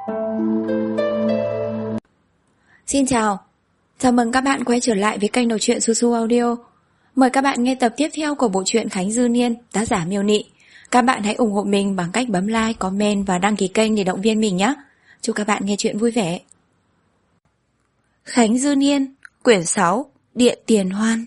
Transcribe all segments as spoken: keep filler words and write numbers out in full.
Xin chào, chào mừng các bạn quay trở lại với kênh đọc truyện Su Su Audio. Mời các bạn nghe tập tiếp theo của bộ truyện Khánh Dư Niên, tác giả Miêu Nị. Các bạn hãy ủng hộ mình bằng cách bấm like, comment và đăng ký kênh để động viên mình nhé. Chúc các bạn nghe truyện vui vẻ. Khánh Dư Niên, quyển sáu, Điện Tiền Hoan.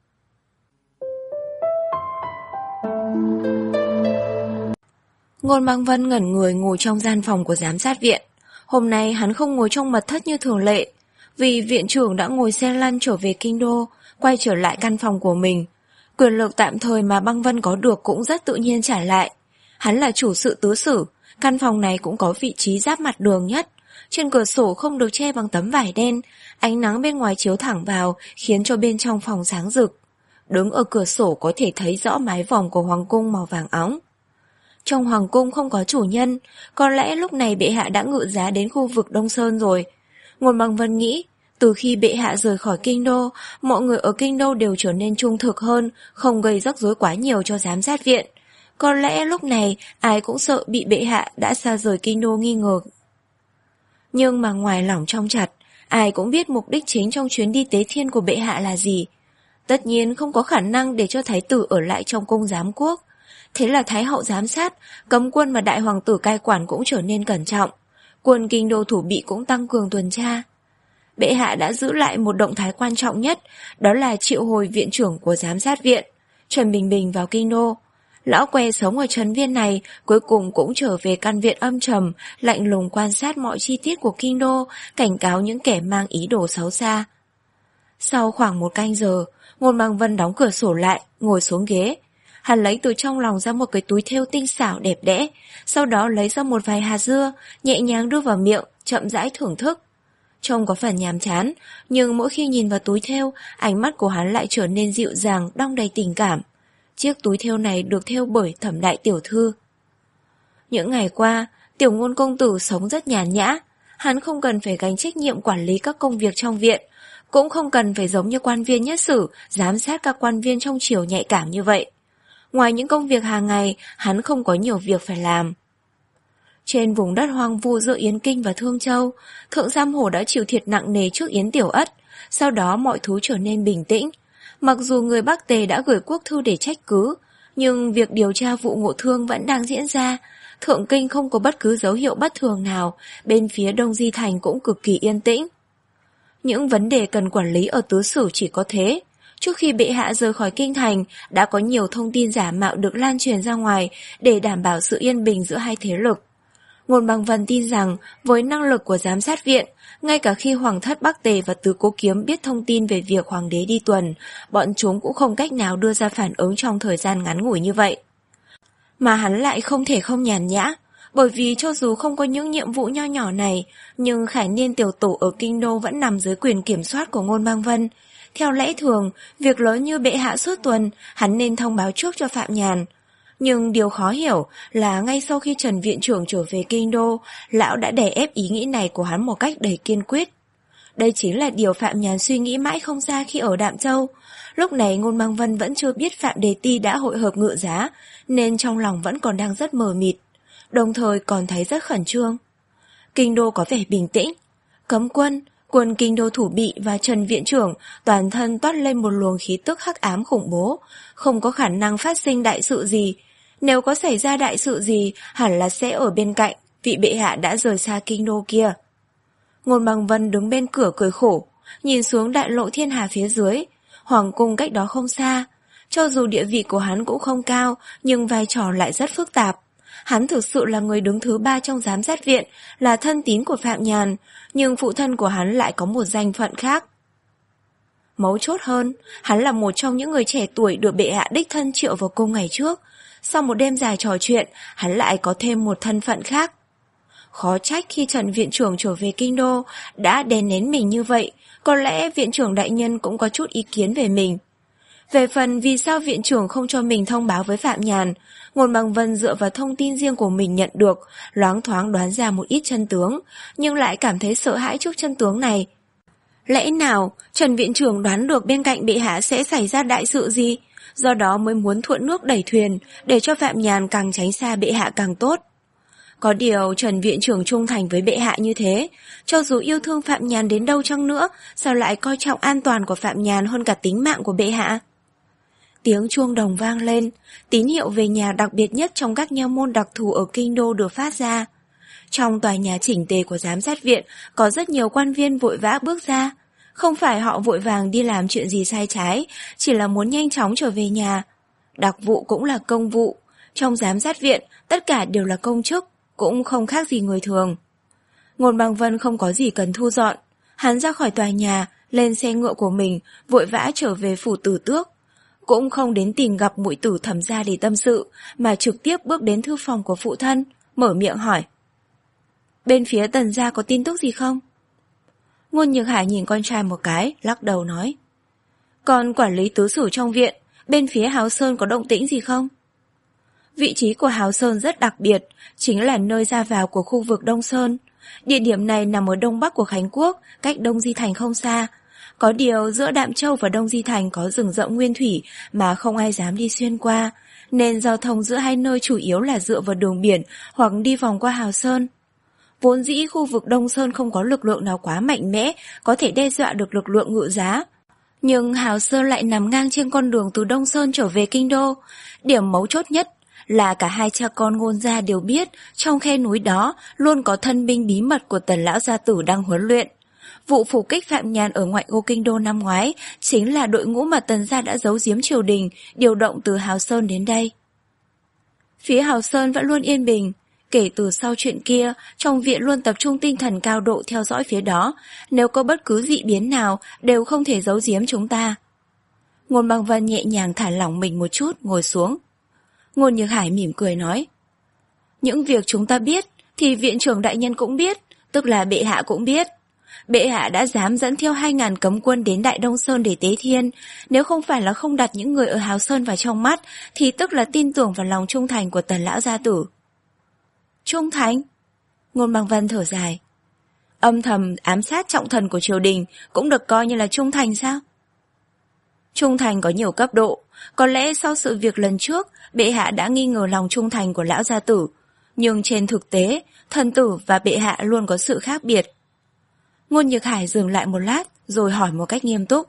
Ngôn Mang Vân ngẩn người ngồi trong gian phòng của giám sát viện. Hôm nay hắn không ngồi trong mật thất như thường lệ, vì viện trưởng đã ngồi xe lăn trở về kinh đô, quay trở lại căn phòng của mình. Quyền lực tạm thời mà Băng Vân có được cũng rất tự nhiên trả lại. Hắn là chủ sự tứ sử, căn phòng này cũng có vị trí giáp mặt đường nhất. Trên cửa sổ không được che bằng tấm vải đen, ánh nắng bên ngoài chiếu thẳng vào khiến cho bên trong phòng sáng rực. Đứng ở cửa sổ có thể thấy rõ mái vòm của hoàng cung màu vàng óng. Trong hoàng cung không có chủ nhân, có lẽ lúc này bệ hạ đã ngự giá đến khu vực Đông Sơn rồi. Ngôn Bằng Vân nghĩ, từ khi bệ hạ rời khỏi kinh đô, mọi người ở kinh đô đều trở nên trung thực hơn, không gây rắc rối quá nhiều cho giám sát viện. Có lẽ lúc này ai cũng sợ bị bệ hạ đã xa rời kinh đô nghi ngờ. Nhưng mà ngoài lòng trong chặt, ai cũng biết mục đích chính trong chuyến đi tế thiên của bệ hạ là gì. Tất nhiên không có khả năng để cho thái tử ở lại trong cung giám quốc. Thế là thái hậu giám sát, cấm quân mà đại hoàng tử cai quản cũng trở nên cẩn trọng. Quân kinh đô thủ bị cũng tăng cường tuần tra. Bệ hạ đã giữ lại một động thái quan trọng nhất, đó là triệu hồi viện trưởng của giám sát viện, Trần Bình Bình vào kinh đô. Lão què sống ở trấn viên này cuối cùng cũng trở về căn viện âm trầm, lạnh lùng quan sát mọi chi tiết của kinh đô, cảnh cáo những kẻ mang ý đồ xấu xa. Sau khoảng một canh giờ, Ngôn Mang Vân đóng cửa sổ lại, ngồi xuống ghế. Hắn lấy từ trong lòng ra một cái túi thêu tinh xảo đẹp đẽ, sau đó lấy ra một vài hạt dưa, nhẹ nhàng đưa vào miệng, chậm rãi thưởng thức. Trông có phần nhàm chán, nhưng mỗi khi nhìn vào túi thêu, ánh mắt của hắn lại trở nên dịu dàng, đong đầy tình cảm. Chiếc túi thêu này được thêu bởi Thẩm đại tiểu thư. Những ngày qua, Tiểu Ngôn công tử sống rất nhàn nhã. Hắn không cần phải gánh trách nhiệm quản lý các công việc trong viện, cũng không cần phải giống như quan viên nhất sử, giám sát các quan viên trong triều nhạy cảm như vậy. Ngoài những công việc hàng ngày, hắn không có nhiều việc phải làm. Trên vùng đất hoang vu giữa Yến Kinh và Thương Châu, Thượng Giám Hổ đã chịu thiệt nặng nề trước Yến Tiểu Ất, sau đó mọi thứ trở nên bình tĩnh. Mặc dù người Bắc Tề đã gửi quốc thư để trách cứ, nhưng việc điều tra vụ ngộ thương vẫn đang diễn ra. Thượng Kinh không có bất cứ dấu hiệu bất thường nào, bên phía Đông Di Thành cũng cực kỳ yên tĩnh. Những vấn đề cần quản lý ở tứ sử chỉ có thế. Trước khi bệ hạ rời khỏi kinh thành, đã có nhiều thông tin giả mạo được lan truyền ra ngoài để đảm bảo sự yên bình giữa hai thế lực. Ngôn Bằng Vân tin rằng, với năng lực của giám sát viện, ngay cả khi Hoàng thất Bắc Tề và Tứ Cố Kiếm biết thông tin về việc Hoàng đế đi tuần, bọn chúng cũng không cách nào đưa ra phản ứng trong thời gian ngắn ngủi như vậy. Mà hắn lại không thể không nhàn nhã, bởi vì cho dù không có những nhiệm vụ nho nhỏ này, nhưng Khải Niên tiểu tổ ở kinh đô vẫn nằm dưới quyền kiểm soát của Ngôn Mang Vân. Theo lẽ thường, việc lớn như bệ hạ suốt tuần, hắn nên thông báo trước cho Phạm Nhàn. Nhưng điều khó hiểu là ngay sau khi Trần viện trưởng trở về kinh đô, lão đã đè ép ý nghĩ này của hắn một cách đầy kiên quyết. Đây chính là điều Phạm Nhàn suy nghĩ mãi không ra khi ở Đạm Châu. Lúc này Ngôn Mang Vân vẫn chưa biết Phạm Đề Ti đã hội hợp ngự giá, nên trong lòng vẫn còn đang rất mờ mịt, đồng thời còn thấy rất khẩn trương. Kinh đô có vẻ bình tĩnh. Cấm quân, quân kinh đô thủ bị và Trần viện trưởng toàn thân toát lên một luồng khí tức hắc ám khủng bố, không có khả năng phát sinh đại sự gì. Nếu có xảy ra đại sự gì, hẳn là sẽ ở bên cạnh vị bệ hạ đã rời xa kinh đô kia. Ngôn Bằng Vân đứng bên cửa cười khổ, nhìn xuống đại lộ thiên hà phía dưới. Hoàng cung cách đó không xa. Cho dù địa vị của hắn cũng không cao, nhưng vai trò lại rất phức tạp. Hắn thực sự là người đứng thứ ba trong giám sát viện, là thân tín của Phạm Nhàn, nhưng phụ thân của hắn lại có một danh phận khác. Mấu chốt hơn, hắn là một trong những người trẻ tuổi được bệ hạ đích thân triệu vào cung ngày trước. Sau một đêm dài trò chuyện, hắn lại có thêm một thân phận khác. Khó trách khi Trần viện trưởng trở về kinh đô đã đè nén mình như vậy, có lẽ viện trưởng đại nhân cũng có chút ý kiến về mình. Về phần vì sao viện trưởng không cho mình thông báo với Phạm Nhàn, Ngôn Bằng Vân dựa vào thông tin riêng của mình nhận được, loáng thoáng đoán ra một ít chân tướng, nhưng lại cảm thấy sợ hãi trước chân tướng này. Lẽ nào Trần viện trưởng đoán được bên cạnh bệ hạ sẽ xảy ra đại sự gì, do đó mới muốn thuận nước đẩy thuyền, để cho Phạm Nhàn càng tránh xa bệ hạ càng tốt? Có điều Trần viện trưởng trung thành với bệ hạ như thế, cho dù yêu thương Phạm Nhàn đến đâu chăng nữa, sao lại coi trọng an toàn của Phạm Nhàn hơn cả tính mạng của bệ hạ? Tiếng chuông đồng vang lên, tín hiệu về nhà đặc biệt nhất trong các nha môn đặc thù ở kinh đô được phát ra. Trong tòa nhà chỉnh tề của giám sát viện có rất nhiều quan viên vội vã bước ra. Không phải họ vội vàng đi làm chuyện gì sai trái, chỉ là muốn nhanh chóng trở về nhà. Đặc vụ cũng là công vụ, trong giám sát viện tất cả đều là công chức, cũng không khác gì người thường. Ngôn Bằng Vân không có gì cần thu dọn, hắn ra khỏi tòa nhà, lên xe ngựa của mình, vội vã trở về phủ Tử Tước. Cũng không đến tìm gặp muội tử Thẩm gia để tâm sự, mà trực tiếp bước đến thư phòng của phụ thân, mở miệng hỏi. Bên phía Tần gia có tin tức gì không? Ngôn Nhược Hải nhìn con trai một cái, lắc đầu nói. Còn quản lý tứ sử trong viện, bên phía Háo Sơn có động tĩnh gì không? Vị trí của Háo Sơn rất đặc biệt, chính là nơi ra vào của khu vực Đông Sơn. Địa điểm này nằm ở đông bắc của Khánh Quốc, cách Đông Di Thành không xa. Có điều giữa Đạm Châu và Đông Di Thành có rừng rậm nguyên thủy mà không ai dám đi xuyên qua, nên giao thông giữa hai nơi chủ yếu là dựa vào đường biển hoặc đi vòng qua Hào Sơn. Vốn dĩ khu vực Đông Sơn không có lực lượng nào quá mạnh mẽ, có thể đe dọa được lực lượng ngự giá. Nhưng Hào Sơn lại nằm ngang trên con đường từ Đông Sơn trở về kinh đô. Điểm mấu chốt nhất là cả hai cha con Ngôn gia đều biết trong khe núi đó luôn có thân binh bí mật của Tần lão gia tử đang huấn luyện. Vụ phục kích Phạm Nhàn ở ngoại ô kinh đô năm ngoái chính là đội ngũ mà Tần gia đã giấu giếm triều đình, điều động từ Hào Sơn đến đây. Phía Hào Sơn vẫn luôn yên bình. Kể từ sau chuyện kia, trong viện luôn tập trung tinh thần cao độ theo dõi phía đó. Nếu có bất cứ dị biến nào, đều không thể giấu giếm chúng ta. Ngôn Bằng Vân nhẹ nhàng thả lỏng mình một chút, ngồi xuống. Ngôn Nhược Hải mỉm cười nói. Những việc chúng ta biết, thì viện trưởng đại nhân cũng biết, tức là bệ hạ cũng biết. Bệ hạ đã dám dẫn theo hai ngàn cấm quân đến Đại Đông Sơn để tế thiên. Nếu không phải là không đặt những người ở Hào Sơn vào trong mắt, thì tức là tin tưởng vào lòng trung thành của Tần lão gia tử. Trung thành? Ngôn Bằng Vân thở dài. Âm thầm ám sát trọng thần của triều đình cũng được coi như là trung thành sao? Trung thành có nhiều cấp độ. Có lẽ sau sự việc lần trước, bệ hạ đã nghi ngờ lòng trung thành của lão gia tử. Nhưng trên thực tế, thần tử và bệ hạ luôn có sự khác biệt. Ngôn Nhược Hải dừng lại một lát, rồi hỏi một cách nghiêm túc.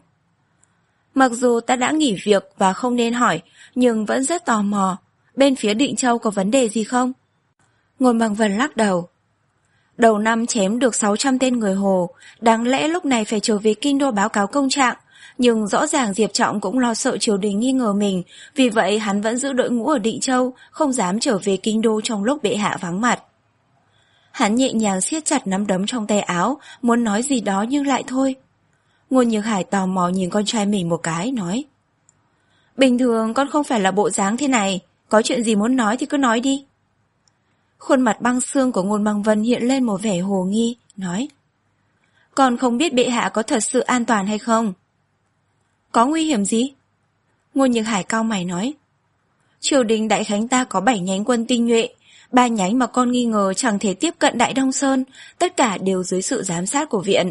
Mặc dù ta đã nghỉ việc và không nên hỏi, nhưng vẫn rất tò mò. Bên phía Định Châu có vấn đề gì không? Ngôn Bằng Vân lắc đầu. Đầu năm chém được sáu trăm tên người Hồ, đáng lẽ lúc này phải trở về kinh đô báo cáo công trạng. Nhưng rõ ràng Diệp Trọng cũng lo sợ triều đình nghi ngờ mình, vì vậy hắn vẫn giữ đội ngũ ở Định Châu, không dám trở về kinh đô trong lúc bệ hạ vắng mặt. Hắn nhẹ nhàng siết chặt nắm đấm trong tay áo, muốn nói gì đó nhưng lại thôi. Ngôn Nhược Hải tò mò nhìn con trai mình một cái, nói. Bình thường con không phải là bộ dáng thế này, có chuyện gì muốn nói thì cứ nói đi. Khuôn mặt băng xương của Ngôn Bằng Vân hiện lên một vẻ hồ nghi, nói. Con không biết bệ hạ có thật sự an toàn hay không? Có nguy hiểm gì? Ngôn Nhược Hải cau mày nói. Triều đình Đại Khánh ta có bảy nhánh quân tinh nhuệ, ba nhánh mà con nghi ngờ chẳng thể tiếp cận Đại Đông Sơn, tất cả đều dưới sự giám sát của viện.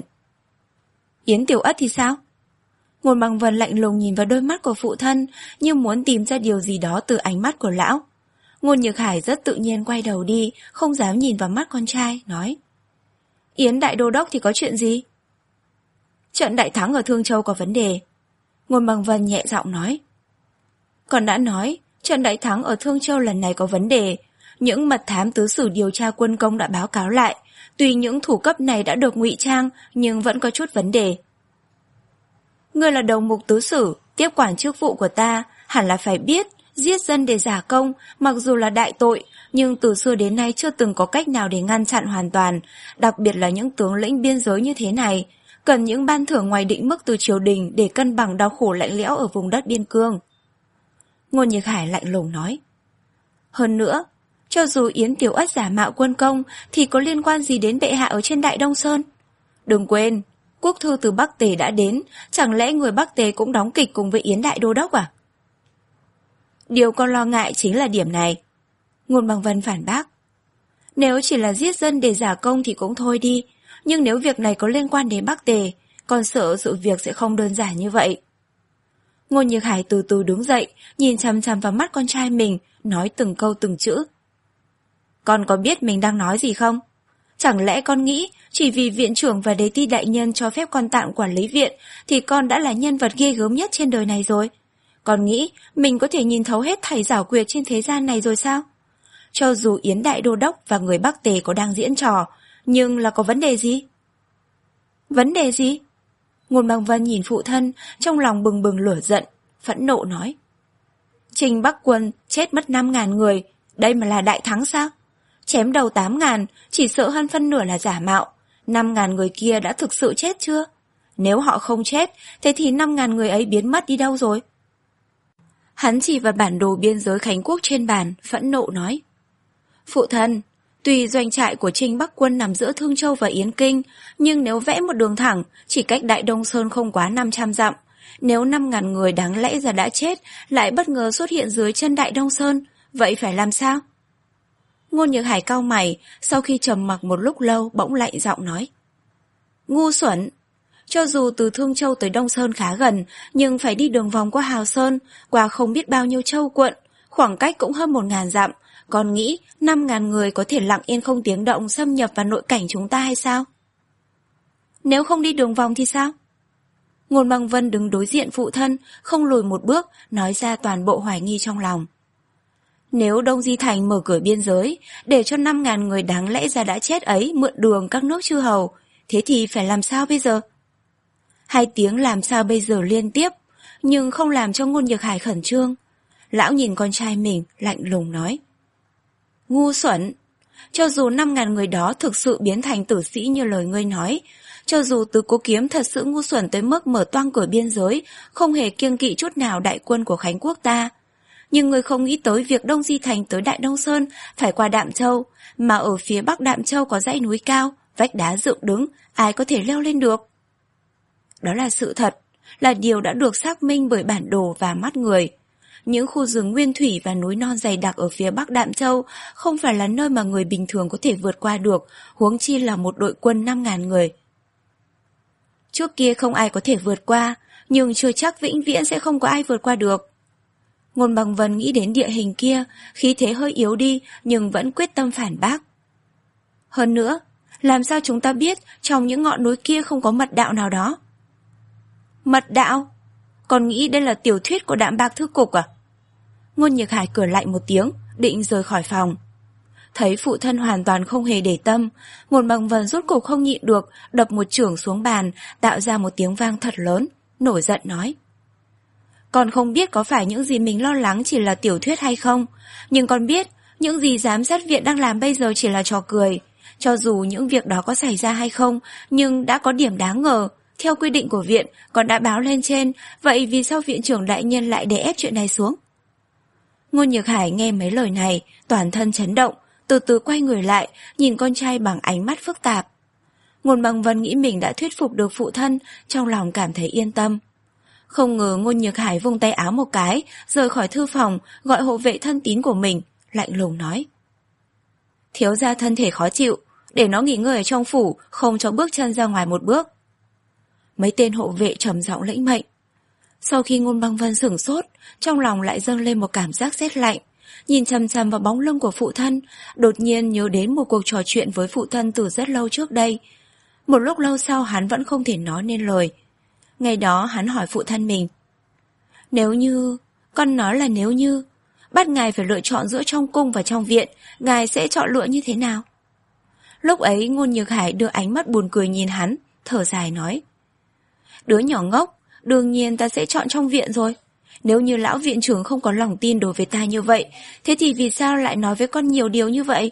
Yến Tiểu Ất thì sao? Ngôn Bằng Vân lạnh lùng nhìn vào đôi mắt của phụ thân, như muốn tìm ra điều gì đó từ ánh mắt của lão. Ngôn Nhược Hải rất tự nhiên quay đầu đi, không dám nhìn vào mắt con trai, nói. Yến Đại Đô Đốc thì có chuyện gì? Trận đại thắng ở Thương Châu có vấn đề. Ngôn Bằng Vân nhẹ giọng nói. Con đã nói, trận đại thắng ở Thương Châu lần này có vấn đề. Những mật thám tứ sử điều tra quân công đã báo cáo lại. Tuy những thủ cấp này đã được ngụy trang, nhưng vẫn có chút vấn đề. Ngươi là đầu mục tứ sử, tiếp quản chức vụ của ta, hẳn là phải biết, giết dân để giả công, mặc dù là đại tội, nhưng từ xưa đến nay chưa từng có cách nào để ngăn chặn hoàn toàn, đặc biệt là những tướng lĩnh biên giới như thế này. Cần những ban thưởng ngoài định mức từ triều đình để cân bằng đau khổ lạnh lẽo ở vùng đất biên cương. Ngôn Nhược Hải lạnh lùng nói. Hơn nữa, cho dù Yến Tiểu Ất giả mạo quân công thì có liên quan gì đến bệ hạ ở trên Đại Đông Sơn? Đừng quên, quốc thư từ Bắc Tề đã đến, chẳng lẽ người Bắc Tề cũng đóng kịch cùng với Yến Đại Đô Đốc à? Điều con lo ngại chính là điểm này. Ngôn Bằng Vân phản bác. Nếu chỉ là giết dân để giả công thì cũng thôi đi, nhưng nếu việc này có liên quan đến Bắc Tề, con sợ sự việc sẽ không đơn giản như vậy. Ngôn Nhược Hải từ từ đứng dậy, nhìn chằm chằm vào mắt con trai mình, nói từng câu từng chữ. Con có biết mình đang nói gì không? Chẳng lẽ con nghĩ chỉ vì viện trưởng và đế ti đại nhân cho phép con tạm quản lý viện thì con đã là nhân vật ghê gớm nhất trên đời này rồi? Con nghĩ mình có thể nhìn thấu hết thảy giảo quyệt trên thế gian này rồi sao? Cho dù Yến Đại Đô Đốc và người Bắc Tề có đang diễn trò, nhưng là có vấn đề gì? Vấn đề gì? Ngôn Bằng Vân nhìn phụ thân, trong lòng bừng bừng lửa giận, phẫn nộ nói. Trình Bắc quân chết mất năm ngàn người, đây mà là đại thắng sao? Chém đầu tám ngàn, chỉ sợ hơn phân nửa là giả mạo. Năm ngàn người kia đã thực sự chết chưa? Nếu họ không chết, thế thì năm ngàn người ấy biến mất đi đâu rồi? Hắn chỉ vào bản đồ biên giới Khánh Quốc trên bàn, phẫn nộ nói. Phụ thân, tuy doanh trại của Trình Bắc quân nằm giữa Thương Châu và Yến Kinh, nhưng nếu vẽ một đường thẳng, chỉ cách Đại Đông Sơn không quá năm trăm dặm. Nếu năm ngàn người đáng lẽ ra đã chết, lại bất ngờ xuất hiện dưới chân Đại Đông Sơn, vậy phải làm sao? Ngôn Nhược Hải cau mày, sau khi trầm mặc một lúc lâu bỗng lạnh giọng nói. Ngu xuẩn! Cho dù từ Thương Châu tới Đông Sơn khá gần, nhưng phải đi đường vòng qua Hào Sơn, qua không biết bao nhiêu châu quận, khoảng cách cũng hơn một ngàn dặm. Còn nghĩ năm ngàn người có thể lặng yên không tiếng động xâm nhập vào nội cảnh chúng ta hay sao? Nếu không đi đường vòng thì sao? Ngôn Bằng Vân đứng đối diện phụ thân, không lùi một bước, nói ra toàn bộ hoài nghi trong lòng. Nếu Đông Di Thành mở cửa biên giới, để cho năm ngàn người đáng lẽ ra đã chết ấy mượn đường các nước chư hầu, thế thì phải làm sao bây giờ? Hai tiếng làm sao bây giờ liên tiếp, nhưng không làm cho Ngôn Nhược Hải khẩn trương. Lão nhìn con trai mình, lạnh lùng nói. Ngu xuẩn! Cho dù năm ngàn người đó thực sự biến thành tử sĩ như lời ngươi nói, cho dù Tứ Cố Kiếm thật sự ngu xuẩn tới mức mở toang cửa biên giới, không hề kiêng kỵ chút nào đại quân của Khánh Quốc ta, nhưng người không nghĩ tới việc Đông Di Thành tới Đại Đông Sơn phải qua Đạm Châu, mà ở phía bắc Đạm Châu có dãy núi cao, vách đá dựng đứng, ai có thể leo lên được? Đó là sự thật, là điều đã được xác minh bởi bản đồ và mắt người. Những khu rừng nguyên thủy và núi non dày đặc ở phía bắc Đạm Châu không phải là nơi mà người bình thường có thể vượt qua được, huống chi là một đội quân năm ngàn người. Trước kia không ai có thể vượt qua, nhưng chưa chắc vĩnh viễn sẽ không có ai vượt qua được. Ngôn Bằng Vân nghĩ đến địa hình kia, khí thế hơi yếu đi nhưng vẫn quyết tâm phản bác. Hơn nữa, làm sao chúng ta biết trong những ngọn núi kia không có mật đạo nào đó? Mật đạo? Còn nghĩ đây là tiểu thuyết của Đạm Bạc Thư Cục à? Ngôn Nhược Hải cười lạnh một tiếng, định rời khỏi phòng. Thấy phụ thân hoàn toàn không hề để tâm, Ngôn Bằng Vân rốt cuộc không nhịn được, đập một chưởng xuống bàn, tạo ra một tiếng vang thật lớn, nổi giận nói. Con không biết có phải những gì mình lo lắng chỉ là tiểu thuyết hay không, nhưng con biết những gì giám sát viện đang làm bây giờ chỉ là trò cười. Cho dù những việc đó có xảy ra hay không, nhưng đã có điểm đáng ngờ. Theo quy định của viện, con đã báo lên trên, vậy vì sao viện trưởng đại nhân lại đè ép chuyện này xuống? Ngôn Nhược Hải nghe mấy lời này, toàn thân chấn động, từ từ quay người lại, nhìn con trai bằng ánh mắt phức tạp. Ngôn Bằng Vân nghĩ mình đã thuyết phục được phụ thân, trong lòng cảm thấy yên tâm. Không ngờ Ngôn Nhược Hải vung tay áo một cái, rời khỏi thư phòng, gọi hộ vệ thân tín của mình, lạnh lùng nói. Thiếu gia thân thể khó chịu, để nó nghỉ ngơi ở trong phủ, không cho bước chân ra ngoài một bước. Mấy tên hộ vệ trầm giọng lĩnh mệnh. Sau khi Ngôn Bằng Vân sửng sốt, trong lòng lại dâng lên một cảm giác rét lạnh. Nhìn chằm chằm vào bóng lưng của phụ thân, đột nhiên nhớ đến một cuộc trò chuyện với phụ thân từ rất lâu trước đây. Một lúc lâu sau hắn vẫn không thể nói nên lời. Ngày đó hắn hỏi phụ thân mình. Nếu như, con nói là nếu như, bắt ngài phải lựa chọn giữa trong cung và trong viện, ngài sẽ chọn lựa như thế nào? Lúc ấy Ngôn Nhược Hải đưa ánh mắt buồn cười nhìn hắn, thở dài nói. Đứa nhỏ ngốc, đương nhiên ta sẽ chọn trong viện rồi. Nếu như lão viện trưởng không có lòng tin đối với ta như vậy, thế thì vì sao lại nói với con nhiều điều như vậy?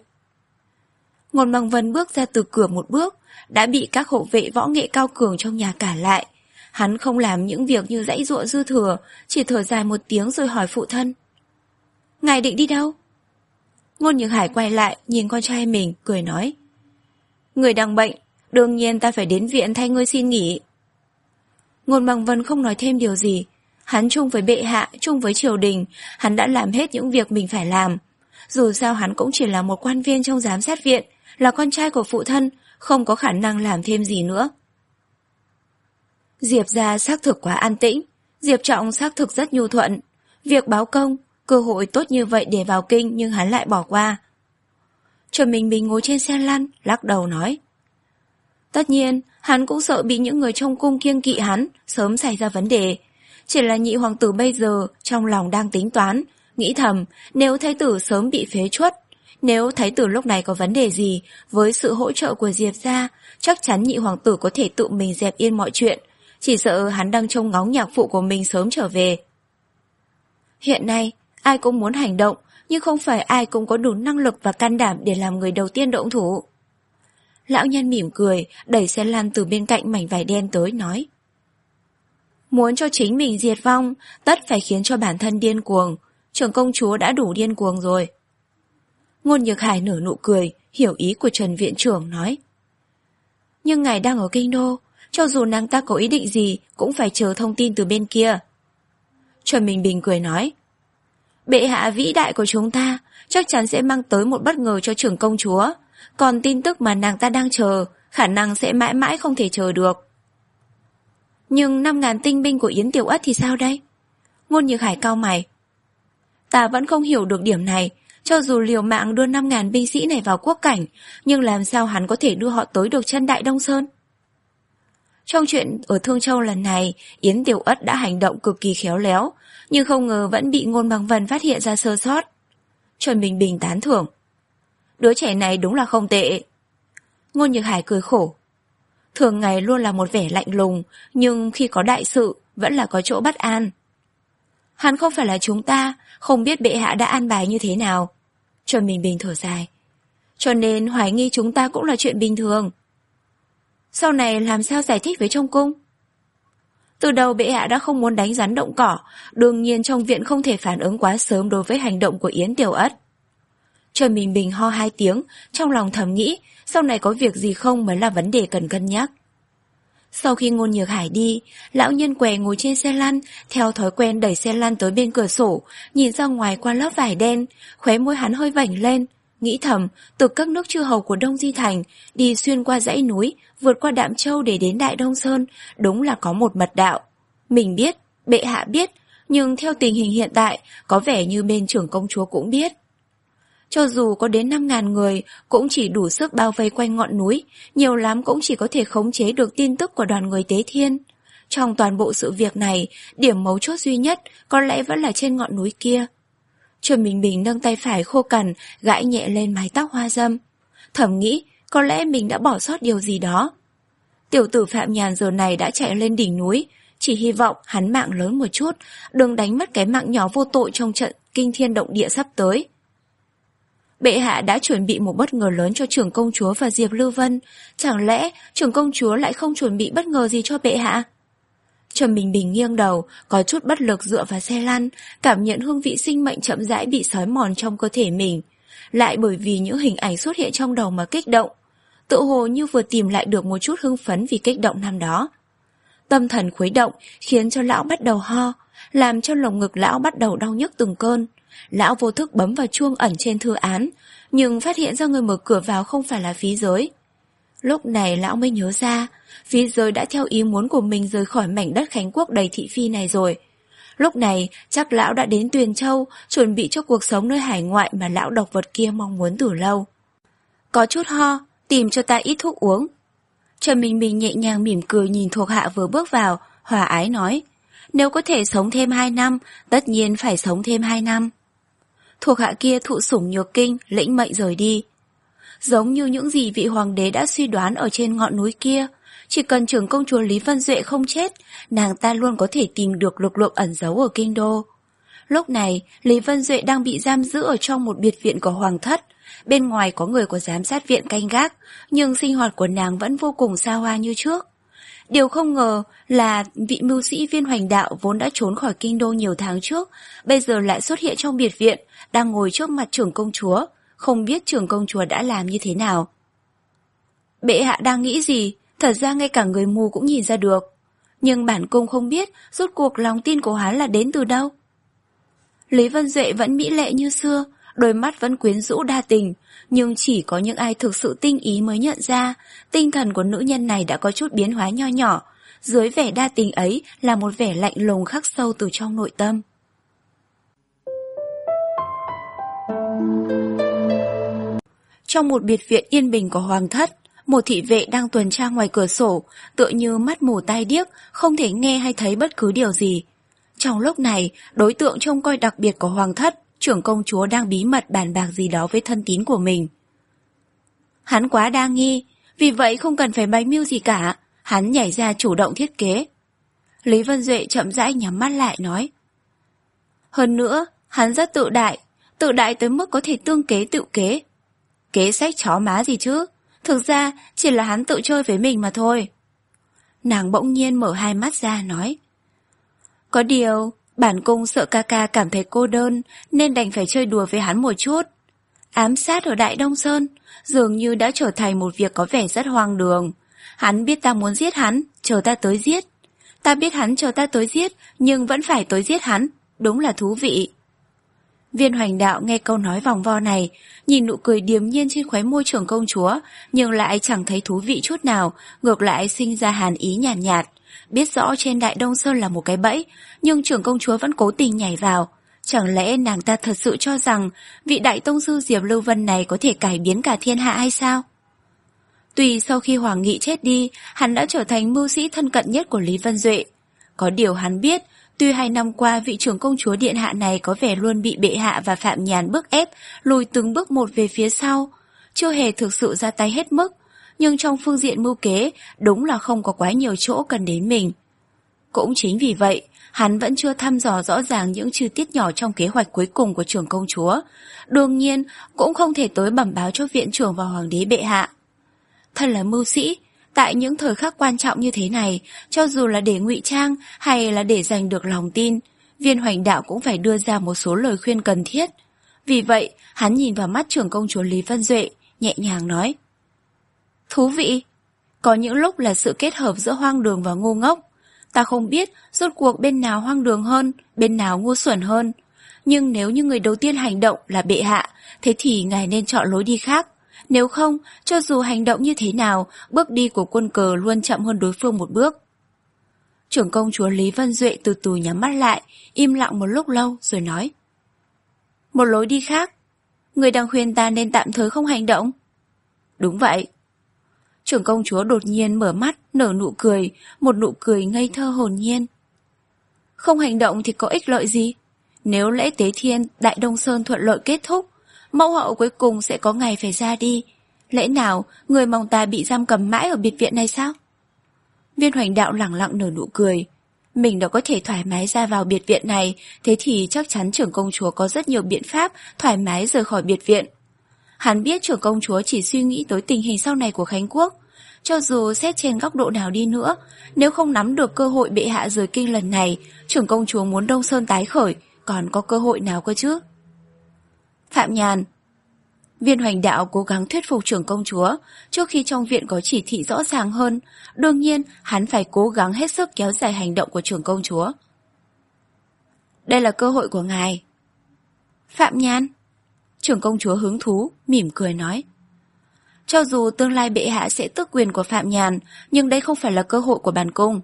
Ngôn Bằng Vân bước ra từ cửa một bước, đã bị các hộ vệ võ nghệ cao cường trong nhà cản lại. Hắn không làm những việc như dãy dụa dư thừa, chỉ thở dài một tiếng rồi hỏi phụ thân. Ngài định đi đâu? Ngôn Nhược Hải quay lại, nhìn con trai mình, cười nói. Người đang bệnh, đương nhiên ta phải đến viện thay ngươi xin nghỉ. Ngôn Bằng Vân không nói thêm điều gì. Hắn chung với bệ hạ, chung với triều đình, hắn đã làm hết những việc mình phải làm. Dù sao hắn cũng chỉ là một quan viên trong giám sát viện, là con trai của phụ thân, không có khả năng làm thêm gì nữa. Diệp gia xác thực quá an tĩnh, Diệp Trọng xác thực rất nhu thuận. Việc báo công, cơ hội tốt như vậy để vào kinh nhưng hắn lại bỏ qua. Trần Bình Bình ngồi trên xe lăn, lắc đầu nói. Tất nhiên, hắn cũng sợ bị những người trong cung kiêng kỵ hắn, sớm xảy ra vấn đề. Chỉ là nhị hoàng tử bây giờ, trong lòng đang tính toán, nghĩ thầm, nếu thái tử sớm bị phế truất, nếu thái tử lúc này có vấn đề gì, với sự hỗ trợ của Diệp gia, chắc chắn nhị hoàng tử có thể tự mình dẹp yên mọi chuyện, chỉ sợ hắn đang trông ngóng nhạc phụ của mình sớm trở về. Hiện nay, ai cũng muốn hành động, nhưng không phải ai cũng có đủ năng lực và can đảm để làm người đầu tiên động thủ. Lão nhân mỉm cười, đẩy xe lăn từ bên cạnh mảnh vải đen tới, nói. Muốn cho chính mình diệt vong, tất phải khiến cho bản thân điên cuồng. Trưởng công chúa đã đủ điên cuồng rồi. Ngôn Nhược Hải nở nụ cười, hiểu ý của Trần viện trưởng, nói. Nhưng ngài đang ở kinh đô, cho dù nàng ta có ý định gì cũng phải chờ thông tin từ bên kia. Trần Bình Bình cười nói. Bệ hạ vĩ đại của chúng ta chắc chắn sẽ mang tới một bất ngờ cho trưởng công chúa, còn tin tức mà nàng ta đang chờ khả năng sẽ mãi mãi không thể chờ được. Nhưng năm ngàn tinh binh của Yến Tiểu Ất thì sao đây? Ngôn Nhược Hải cau mày. Ta vẫn không hiểu được điểm này, cho dù liều mạng đưa năm ngàn binh sĩ này vào quốc cảnh, nhưng làm sao hắn có thể đưa họ tới được chân Đại Đông Sơn? Trong chuyện ở Thương Châu lần này, Yến Tiểu Ất đã hành động cực kỳ khéo léo, nhưng không ngờ vẫn bị Ngôn Bằng Vân phát hiện ra sơ sót. Trần Bình Bình tán thưởng. Đứa trẻ này đúng là không tệ. Ngôn Nhược Hải cười khổ. Thường ngày luôn là một vẻ lạnh lùng, nhưng khi có đại sự, vẫn là có chỗ bất an. Hắn không phải là chúng ta, không biết bệ hạ đã an bài như thế nào. Trần Bình Bình thở dài. Cho nên hoài nghi chúng ta cũng là chuyện bình thường. Sau này làm sao giải thích với trong cung? Từ đầu bệ hạ đã không muốn đánh rắn động cỏ, đương nhiên trong viện không thể phản ứng quá sớm đối với hành động của Yến Tiểu Ất. Trần Bình Bình ho hai tiếng, trong lòng thầm nghĩ, sau này có việc gì không mới là vấn đề cần cân nhắc. Sau khi Ngôn Nhược Hải đi, lão nhân què ngồi trên xe lăn, theo thói quen đẩy xe lăn tới bên cửa sổ, nhìn ra ngoài qua lớp vải đen, khóe môi hắn hơi vảnh lên, nghĩ thầm, từ các nước chư hầu của Đông Di Thành, đi xuyên qua dãy núi, vượt qua Đạm Châu để đến Đại Đông Sơn, đúng là có một mật đạo. Mình biết, bệ hạ biết, nhưng theo tình hình hiện tại, có vẻ như bên trưởng công chúa cũng biết. Cho dù có đến năm ngàn người, cũng chỉ đủ sức bao vây quanh ngọn núi, nhiều lắm cũng chỉ có thể khống chế được tin tức của đoàn người Tế Thiên. Trong toàn bộ sự việc này, điểm mấu chốt duy nhất có lẽ vẫn là trên ngọn núi kia. Trần Bình Bình nâng tay phải khô cằn, gãi nhẹ lên mái tóc hoa dâm. Thầm nghĩ, có lẽ mình đã bỏ sót điều gì đó. Tiểu tử Phạm Nhàn giờ này đã chạy lên đỉnh núi, chỉ hy vọng hắn mạng lớn một chút, đừng đánh mất cái mạng nhỏ vô tội trong trận kinh thiên động địa sắp tới. Bệ hạ đã chuẩn bị một bất ngờ lớn cho trưởng công chúa và Diệp Lưu Vân, chẳng lẽ trưởng công chúa lại không chuẩn bị bất ngờ gì cho bệ hạ? Trầm Bình Bình nghiêng đầu, có chút bất lực dựa vào xe lăn, cảm nhận hương vị sinh mệnh chậm rãi bị xói mòn trong cơ thể mình, lại bởi vì những hình ảnh xuất hiện trong đầu mà kích động, tự hồ như vừa tìm lại được một chút hưng phấn vì kích động năm đó. Tâm thần khuấy động khiến cho lão bắt đầu ho, làm cho lồng ngực lão bắt đầu đau nhức từng cơn. Lão vô thức bấm vào chuông ẩn trên thư án, nhưng phát hiện ra người mở cửa vào không phải là Phí Giới. Lúc này lão mới nhớ ra, Phí Giới đã theo ý muốn của mình rời khỏi mảnh đất Khánh Quốc đầy thị phi này rồi. Lúc này chắc lão đã đến Tuyền Châu, chuẩn bị cho cuộc sống nơi hải ngoại mà lão độc vật kia mong muốn từ lâu. Có chút ho, tìm cho ta ít thuốc uống. Trần Minh Minh nhẹ nhàng mỉm cười nhìn thuộc hạ vừa bước vào, hòa ái nói, nếu có thể sống thêm hai năm, tất nhiên phải sống thêm hai năm. Thuộc hạ kia thụ sủng nhược kinh, lĩnh mệnh rời đi. Giống như những gì vị hoàng đế đã suy đoán ở trên ngọn núi kia, chỉ cần trưởng công chúa Lý Vân Duệ không chết, nàng ta luôn có thể tìm được lực lượng ẩn giấu ở kinh đô. Lúc này, Lý Vân Duệ đang bị giam giữ ở trong một biệt viện của hoàng thất, bên ngoài có người của giám sát viện canh gác, nhưng sinh hoạt của nàng vẫn vô cùng xa hoa như trước. Điều không ngờ là vị mưu sĩ Viên Hoành Đạo vốn đã trốn khỏi kinh đô nhiều tháng trước, bây giờ lại xuất hiện trong biệt viện, đang ngồi trước mặt trưởng công chúa, không biết trưởng công chúa đã làm như thế nào. Bệ hạ đang nghĩ gì, thật ra ngay cả người mù cũng nhìn ra được. Nhưng bản cung không biết rốt cuộc lòng tin của hắn là đến từ đâu. Lý Vân Duệ vẫn mỹ lệ như xưa, đôi mắt vẫn quyến rũ đa tình, nhưng chỉ có những ai thực sự tinh ý mới nhận ra, tinh thần của nữ nhân này đã có chút biến hóa nho nhỏ, dưới vẻ đa tình ấy là một vẻ lạnh lùng khắc sâu từ trong nội tâm. Trong một biệt viện yên bình của hoàng thất, một thị vệ đang tuần tra ngoài cửa sổ, tựa như mắt mù tai điếc, không thể nghe hay thấy bất cứ điều gì. Trong lúc này, đối tượng trông coi đặc biệt của hoàng thất, trưởng công chúa đang bí mật bàn bạc gì đó với thân tín của mình. Hắn quá đa nghi, vì vậy không cần phải bày mưu gì cả, hắn nhảy ra chủ động thiết kế. Lý Vân Duệ chậm rãi nhắm mắt lại nói. Hơn nữa, hắn rất tự đại, tự đại tới mức có thể tương kế tự kế. Kế sách chó má gì chứ, thực ra chỉ là hắn tự chơi với mình mà thôi. Nàng bỗng nhiên mở hai mắt ra nói. Có điều, bản cung sợ ca ca cảm thấy cô đơn nên đành phải chơi đùa với hắn một chút. Ám sát ở Đại Đông Sơn dường như đã trở thành một việc có vẻ rất hoang đường. Hắn biết ta muốn giết hắn, chờ ta tới giết. Ta biết hắn chờ ta tới giết, nhưng vẫn phải tới giết hắn. Đúng là thú vị. Viên Hoành Đạo nghe câu nói vòng vo này, nhìn nụ cười điềm nhiên trên khóe môi trưởng công chúa, nhưng lại chẳng thấy thú vị chút nào, ngược lại sinh ra hàn ý nhàn nhạt, nhạt. Biết rõ trên Đại Đông Sơn là một cái bẫy, nhưng trưởng công chúa vẫn cố tình nhảy vào. Chẳng lẽ nàng ta thật sự cho rằng vị đại tông sư Diệp Lưu Vân này có thể cải biến cả thiên hạ hay sao? Tuy sau khi Hoàng Nghị chết đi, hắn đã trở thành mưu sĩ thân cận nhất của Lý Vân Duệ. Có điều hắn biết, tuy hai năm qua vị trưởng công chúa điện hạ này có vẻ luôn bị bệ hạ và Phạm Nhàn bức ép, lùi từng bước một về phía sau, chưa hề thực sự ra tay hết mức, nhưng trong phương diện mưu kế, đúng là không có quá nhiều chỗ cần đến mình. Cũng chính vì vậy, hắn vẫn chưa thăm dò rõ ràng những chi tiết nhỏ trong kế hoạch cuối cùng của trưởng công chúa. Đương nhiên, cũng không thể tới bẩm báo cho viện trưởng và hoàng đế bệ hạ. Thân là mưu sĩ, tại những thời khắc quan trọng như thế này, cho dù là để ngụy trang hay là để giành được lòng tin, Viên Hoành Đạo cũng phải đưa ra một số lời khuyên cần thiết. Vì vậy, hắn nhìn vào mắt trưởng công chúa Lý Vân Duệ, nhẹ nhàng nói. Thú vị! Có những lúc là sự kết hợp giữa hoang đường và ngu ngốc. Ta không biết rốt cuộc bên nào hoang đường hơn, bên nào ngu xuẩn hơn. Nhưng nếu như người đầu tiên hành động là bệ hạ, thế thì ngài nên chọn lối đi khác. Nếu không, cho dù hành động như thế nào, bước đi của quân cờ luôn chậm hơn đối phương một bước. Trưởng công chúa Lý Vân Duệ từ từ nhắm mắt lại, im lặng một lúc lâu rồi nói. Một lối đi khác? Người đang khuyên ta nên tạm thời không hành động? Đúng vậy. Trưởng công chúa đột nhiên mở mắt, nở nụ cười, một nụ cười ngây thơ hồn nhiên. Không hành động thì có ích lợi gì? Nếu lễ tế thiên Đại Đông Sơn thuận lợi kết thúc, mẫu hậu cuối cùng sẽ có ngày phải ra đi. Lẽ nào người mong ta bị giam cầm mãi ở biệt viện này sao? Viên Hoành Đạo lẳng lặng nở nụ cười. Mình đã có thể thoải mái ra vào biệt viện này, thế thì chắc chắn trưởng công chúa có rất nhiều biện pháp thoải mái rời khỏi biệt viện. Hắn biết trưởng công chúa chỉ suy nghĩ tới tình hình sau này của Khánh Quốc. Cho dù xét trên góc độ nào đi nữa, nếu không nắm được cơ hội bệ hạ rời kinh lần này, trưởng công chúa muốn Đông Sơn tái khởi, còn có cơ hội nào cơ chứ? Phạm Nhàn. Viên Hoành Đạo cố gắng thuyết phục trưởng công chúa, trước khi trong viện có chỉ thị rõ ràng hơn, đương nhiên hắn phải cố gắng hết sức kéo dài hành động của trưởng công chúa. Đây là cơ hội của ngài. Phạm Nhàn. Trưởng công chúa hứng thú, mỉm cười nói. Cho dù tương lai bệ hạ sẽ tước quyền của Phạm Nhàn, nhưng đây không phải là cơ hội của bản cung.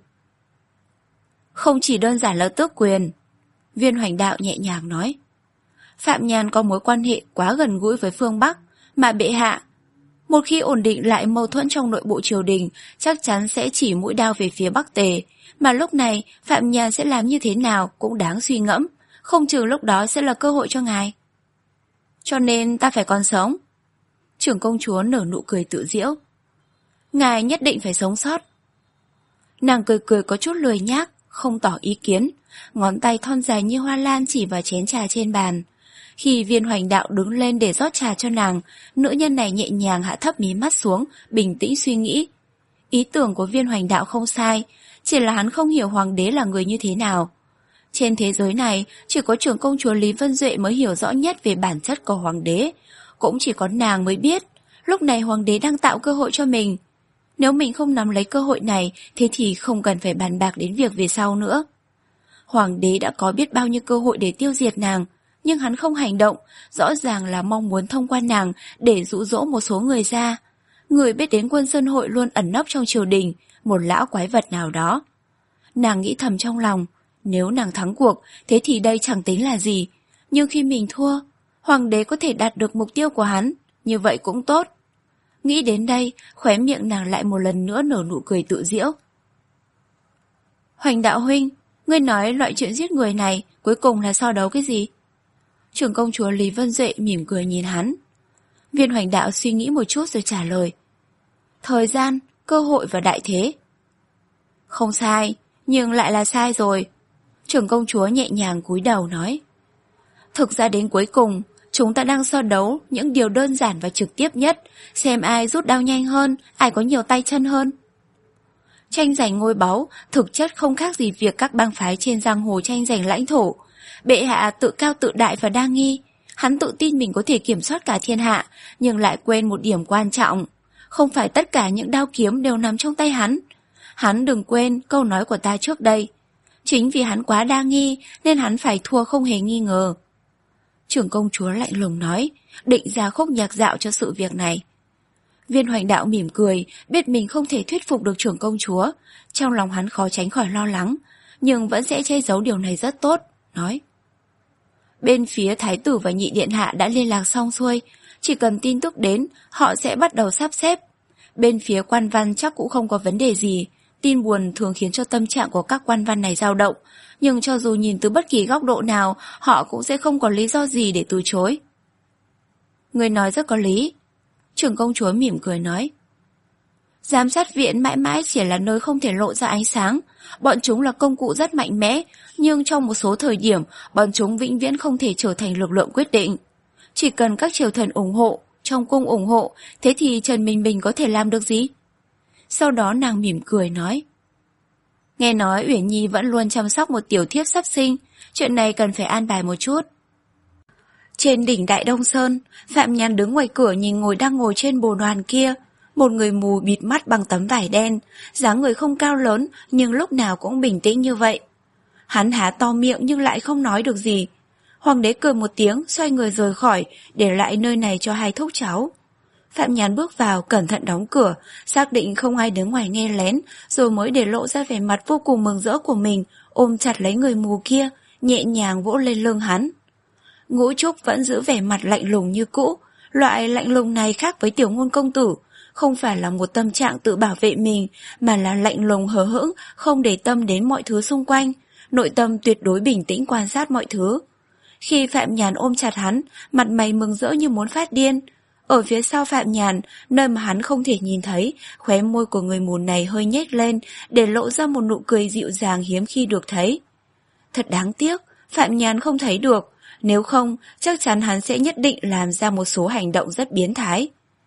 Không chỉ đơn giản là tước quyền. Viên Hoành Đạo nhẹ nhàng nói. Phạm Nhàn có mối quan hệ quá gần gũi với phương Bắc, mà bệ hạ, một khi ổn định lại mâu thuẫn trong nội bộ triều đình, chắc chắn sẽ chỉ mũi đao về phía Bắc Tề, mà lúc này Phạm Nhàn sẽ làm như thế nào cũng đáng suy ngẫm, không chừng lúc đó sẽ là cơ hội cho ngài. Cho nên ta phải còn sống. Trưởng công chúa nở nụ cười tự giễu. Ngài nhất định phải sống sót. Nàng cười cười có chút lười nhác, không tỏ ý kiến, ngón tay thon dài như hoa lan chỉ vào chén trà trên bàn. Khi Viên Hoành Đạo đứng lên để rót trà cho nàng, nữ nhân này nhẹ nhàng hạ thấp mí mắt xuống, bình tĩnh suy nghĩ. Ý tưởng của Viên Hoành Đạo không sai, chỉ là hắn không hiểu hoàng đế là người như thế nào. Trên thế giới này, chỉ có trưởng công chúa Lý Vân Duệ mới hiểu rõ nhất về bản chất của hoàng đế. Cũng chỉ có nàng mới biết, lúc này hoàng đế đang tạo cơ hội cho mình. Nếu mình không nắm lấy cơ hội này, thế thì không cần phải bàn bạc đến việc về sau nữa. Hoàng đế đã có biết bao nhiêu cơ hội để tiêu diệt nàng, nhưng hắn không hành động, rõ ràng là mong muốn thông qua nàng để dụ dỗ một số người ra. Người biết đến Quân Sơn Hội luôn ẩn nấp trong triều đình, một lão quái vật nào đó. Nàng nghĩ thầm trong lòng, nếu nàng thắng cuộc, thế thì đây chẳng tính là gì. Nhưng khi mình thua, hoàng đế có thể đạt được mục tiêu của hắn, như vậy cũng tốt. Nghĩ đến đây, khóe miệng nàng lại một lần nữa nở nụ cười tự giễu. Hoành đạo huynh, ngươi nói loại chuyện giết người này cuối cùng là so đấu cái gì? Trưởng công chúa Lý Vân Duệ mỉm cười nhìn hắn. Viên Hoành đạo suy nghĩ một chút rồi trả lời. Thời gian, cơ hội và đại thế. Không sai, nhưng lại là sai rồi. Trưởng công chúa nhẹ nhàng cúi đầu nói. Thực ra đến cuối cùng, chúng ta đang so đấu những điều đơn giản và trực tiếp nhất, xem ai rút đao nhanh hơn, ai có nhiều tay chân hơn. Tranh giành ngôi báu thực chất không khác gì việc các bang phái trên giang hồ tranh giành lãnh thổ. Bệ hạ tự cao tự đại và đa nghi. Hắn tự tin mình có thể kiểm soát cả thiên hạ, nhưng lại quên một điểm quan trọng. Không phải tất cả những đao kiếm đều nằm trong tay hắn. Hắn đừng quên câu nói của ta trước đây. Chính vì hắn quá đa nghi nên hắn phải thua không hề nghi ngờ. Trưởng công chúa lạnh lùng nói, định ra khúc nhạc dạo cho sự việc này. Viên Hoành đạo mỉm cười, biết mình không thể thuyết phục được trưởng công chúa. Trong lòng hắn khó tránh khỏi lo lắng, nhưng vẫn sẽ che giấu điều này rất tốt, nói. Bên phía thái tử và nhị điện hạ đã liên lạc xong xuôi, chỉ cần tin tức đến, họ sẽ bắt đầu sắp xếp. Bên phía quan văn chắc cũng không có vấn đề gì. Tin buồn thường khiến cho tâm trạng của các quan văn này dao động, nhưng cho dù nhìn từ bất kỳ góc độ nào, họ cũng sẽ không có lý do gì để từ chối. Người nói rất có lý. Trưởng công chúa mỉm cười nói. Giám sát viện mãi mãi chỉ là nơi không thể lộ ra ánh sáng. Bọn chúng là công cụ rất mạnh mẽ, nhưng trong một số thời điểm, bọn chúng vĩnh viễn không thể trở thành lực lượng quyết định. Chỉ cần các triều thần ủng hộ, trong cung ủng hộ, thế thì Trần Bình Bình có thể làm được gì? Sau đó nàng mỉm cười nói. Nghe nói Uyển Nhi vẫn luôn chăm sóc một tiểu thiếp sắp sinh, chuyện này cần phải an bài một chút. Trên đỉnh Đại Đông Sơn, Phạm Nhàn đứng ngoài cửa nhìn ngồi đang ngồi trên bồ đoàn kia. Một người mù bịt mắt bằng tấm vải đen, dáng người không cao lớn nhưng lúc nào cũng bình tĩnh như vậy. Hắn há to miệng nhưng lại không nói được gì. Hoàng đế cười một tiếng, xoay người rời khỏi, để lại nơi này cho hai thúc cháu. Phạm Nhàn bước vào, cẩn thận đóng cửa, xác định không ai đứng ngoài nghe lén, rồi mới để lộ ra vẻ mặt vô cùng mừng rỡ của mình, ôm chặt lấy người mù kia, nhẹ nhàng vỗ lên lưng hắn. Ngũ Trúc vẫn giữ vẻ mặt lạnh lùng như cũ, loại lạnh lùng này khác với Tiểu Ngôn công tử, không phải là một tâm trạng tự bảo vệ mình, mà là lạnh lùng hờ hững, không để tâm đến mọi thứ xung quanh, nội tâm tuyệt đối bình tĩnh quan sát mọi thứ. Khi Phạm Nhàn ôm chặt hắn, mặt mày mừng rỡ như muốn phát điên. Ở phía sau Phạm Nhàn, nơi mà hắn không thể nhìn thấy, khóe môi của người mù này hơi nhếch lên, để lộ ra một nụ cười dịu dàng hiếm khi được thấy. Thật đáng tiếc, Phạm Nhàn không thấy được, nếu không, chắc chắn hắn sẽ nhất định làm ra một số hành động rất biến thái.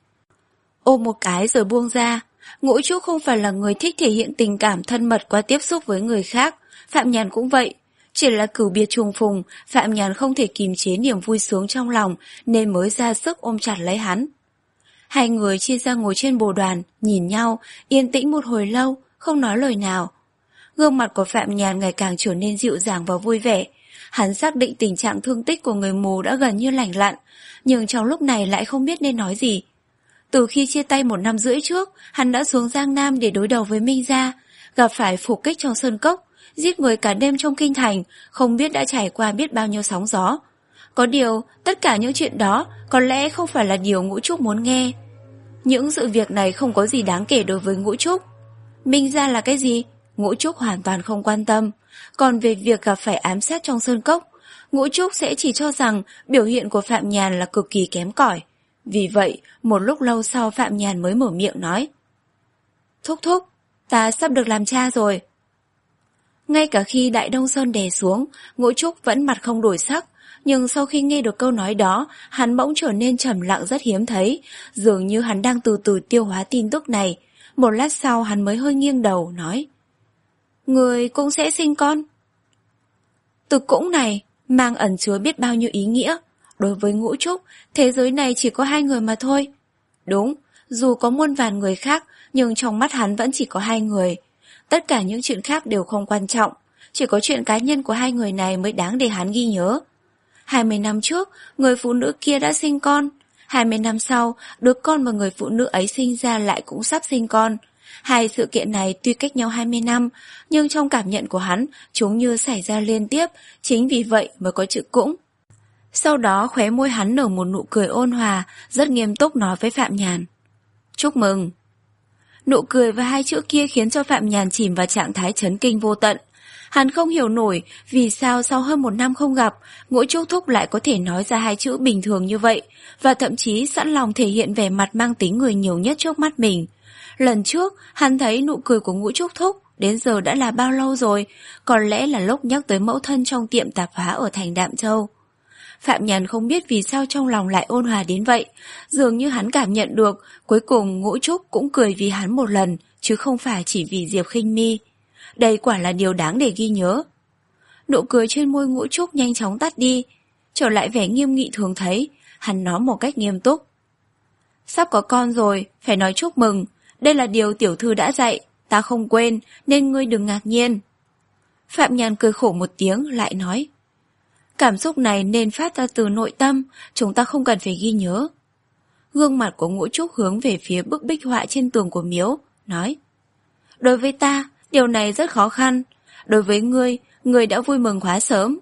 Ôm một cái rồi buông ra. Ngũ Trúc không phải là người thích thể hiện tình cảm thân mật qua tiếp xúc với người khác, Phạm Nhàn cũng vậy. Chỉ là cửu biệt trùng phùng, Phạm Nhàn không thể kìm chế niềm vui sướng trong lòng, nên mới ra sức ôm chặt lấy hắn. Hai người chia ra ngồi trên bồ đoàn, nhìn nhau, yên tĩnh một hồi lâu, không nói lời nào. Gương mặt của Phạm Nhàn ngày càng trở nên dịu dàng và vui vẻ. Hắn xác định tình trạng thương tích của người mù đã gần như lành lặn, nhưng trong lúc này lại không biết nên nói gì. Từ khi chia tay một năm rưỡi trước, hắn đã xuống Giang Nam để đối đầu với Minh Gia, gặp phải phục kích trong sơn cốc, giết người cả đêm trong kinh thành, không biết đã trải qua biết bao nhiêu sóng gió. Có điều, tất cả những chuyện đó có lẽ không phải là điều Ngũ Trúc muốn nghe. Những sự việc này không có gì đáng kể đối với Ngũ Trúc. Minh Gia là cái gì? Ngũ Trúc hoàn toàn không quan tâm. Còn về việc gặp phải ám sát trong sơn cốc, Ngũ Trúc sẽ chỉ cho rằng biểu hiện của Phạm Nhàn là cực kỳ kém cỏi. Vì vậy, một lúc lâu sau Phạm Nhàn mới mở miệng nói. Thúc thúc, ta sắp được làm cha rồi. Ngay cả khi Đại Đông Sơn đè xuống, Ngũ Trúc vẫn mặt không đổi sắc, nhưng sau khi nghe được câu nói đó, hắn bỗng trở nên trầm lặng rất hiếm thấy, dường như hắn đang từ từ tiêu hóa tin tức này. Một lát sau hắn mới hơi nghiêng đầu, nói. Người cũng sẽ sinh con. Từ cũng này, mang ẩn chứa biết bao nhiêu ý nghĩa. Đối với Ngũ Trúc, thế giới này chỉ có hai người mà thôi. Đúng, dù có muôn vàn người khác, nhưng trong mắt hắn vẫn chỉ có hai người. Tất cả những chuyện khác đều không quan trọng, chỉ có chuyện cá nhân của hai người này mới đáng để hắn ghi nhớ. Hai mươi năm trước, người phụ nữ kia đã sinh con. Hai mươi năm sau, đứa con mà người phụ nữ ấy sinh ra lại cũng sắp sinh con. Hai sự kiện này tuy cách nhau hai mươi năm, nhưng trong cảm nhận của hắn, chúng như xảy ra liên tiếp, chính vì vậy mới có chữ cũng. Sau đó khóe môi hắn nở một nụ cười ôn hòa, rất nghiêm túc nói với Phạm Nhàn. Chúc mừng. Nụ cười và hai chữ kia khiến cho Phạm Nhàn chìm vào trạng thái chấn kinh vô tận. Hắn không hiểu nổi vì sao sau hơn một năm không gặp, Ngũ Trúc Thúc lại có thể nói ra hai chữ bình thường như vậy, và thậm chí sẵn lòng thể hiện vẻ mặt mang tính người nhiều nhất trước mắt mình. Lần trước, hắn thấy nụ cười của Ngũ Trúc Thúc, đến giờ đã là bao lâu rồi, có lẽ là lúc nhắc tới mẫu thân trong tiệm tạp hóa ở thành Đạm Châu. Phạm Nhàn không biết vì sao trong lòng lại ôn hòa đến vậy, dường như hắn cảm nhận được, cuối cùng Ngũ Trúc cũng cười vì hắn một lần, chứ không phải chỉ vì Diệp Khinh Mi. Đây quả là điều đáng để ghi nhớ. Nụ cười trên môi Ngũ Trúc nhanh chóng tắt đi, trở lại vẻ nghiêm nghị thường thấy, hắn nói một cách nghiêm túc. Sắp có con rồi, phải nói chúc mừng, đây là điều tiểu thư đã dạy, ta không quên, nên ngươi đừng ngạc nhiên. Phạm Nhàn cười khổ một tiếng, lại nói. Cảm xúc này nên phát ra từ nội tâm, chúng ta không cần phải ghi nhớ. Gương mặt của Ngũ Trúc hướng về phía bức bích họa trên tường của miếu, nói. Đối với ta, điều này rất khó khăn. Đối với ngươi, ngươi đã vui mừng quá sớm.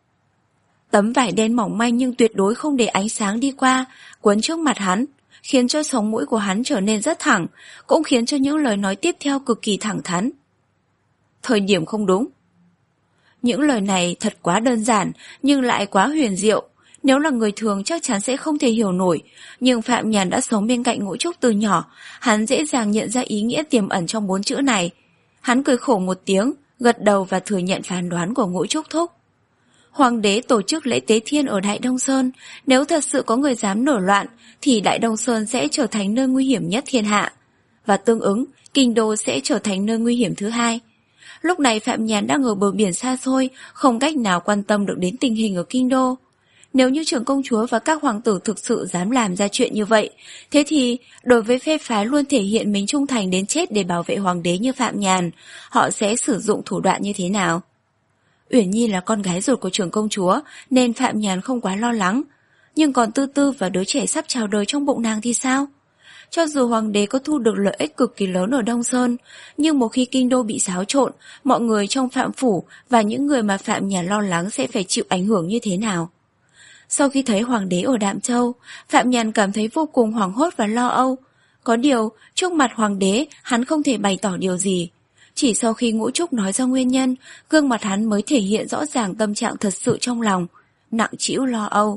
Tấm vải đen mỏng manh nhưng tuyệt đối không để ánh sáng đi qua, quấn trước mặt hắn, khiến cho sống mũi của hắn trở nên rất thẳng, cũng khiến cho những lời nói tiếp theo cực kỳ thẳng thắn. Thời điểm không đúng. Những lời này thật quá đơn giản, nhưng lại quá huyền diệu. Nếu là người thường chắc chắn sẽ không thể hiểu nổi, nhưng Phạm Nhàn đã sống bên cạnh Ngũ Trúc từ nhỏ, hắn dễ dàng nhận ra ý nghĩa tiềm ẩn trong bốn chữ này. Hắn cười khổ một tiếng, gật đầu và thừa nhận phán đoán của Ngũ Trúc Thúc. Hoàng đế tổ chức lễ tế thiên ở Đại Đông Sơn, nếu thật sự có người dám nổi loạn, thì Đại Đông Sơn sẽ trở thành nơi nguy hiểm nhất thiên hạ. Và tương ứng, Kinh Đô sẽ trở thành nơi nguy hiểm thứ hai. Lúc này Phạm Nhàn đang ở bờ biển xa xôi, không cách nào quan tâm được đến tình hình ở Kinh Đô. Nếu như trưởng công chúa và các hoàng tử thực sự dám làm ra chuyện như vậy, thế thì đối với phe phái luôn thể hiện mình trung thành đến chết để bảo vệ hoàng đế như Phạm Nhàn, họ sẽ sử dụng thủ đoạn như thế nào? Uyển Nhi là con gái ruột của trưởng công chúa nên Phạm Nhàn không quá lo lắng. Nhưng còn Tư Tư và đứa trẻ sắp chào đời trong bụng nàng thì sao? Cho dù hoàng đế có thu được lợi ích cực kỳ lớn ở Đông Sơn, nhưng một khi kinh đô bị xáo trộn, mọi người trong Phạm Phủ và những người mà Phạm Nhàn lo lắng sẽ phải chịu ảnh hưởng như thế nào? Sau khi thấy hoàng đế ở Đạm Châu, Phạm Nhàn cảm thấy vô cùng hoảng hốt và lo âu. Có điều, trước mặt hoàng đế, hắn không thể bày tỏ điều gì. Chỉ sau khi Ngũ Trúc nói ra nguyên nhân, gương mặt hắn mới thể hiện rõ ràng tâm trạng thật sự trong lòng, nặng trĩu lo âu.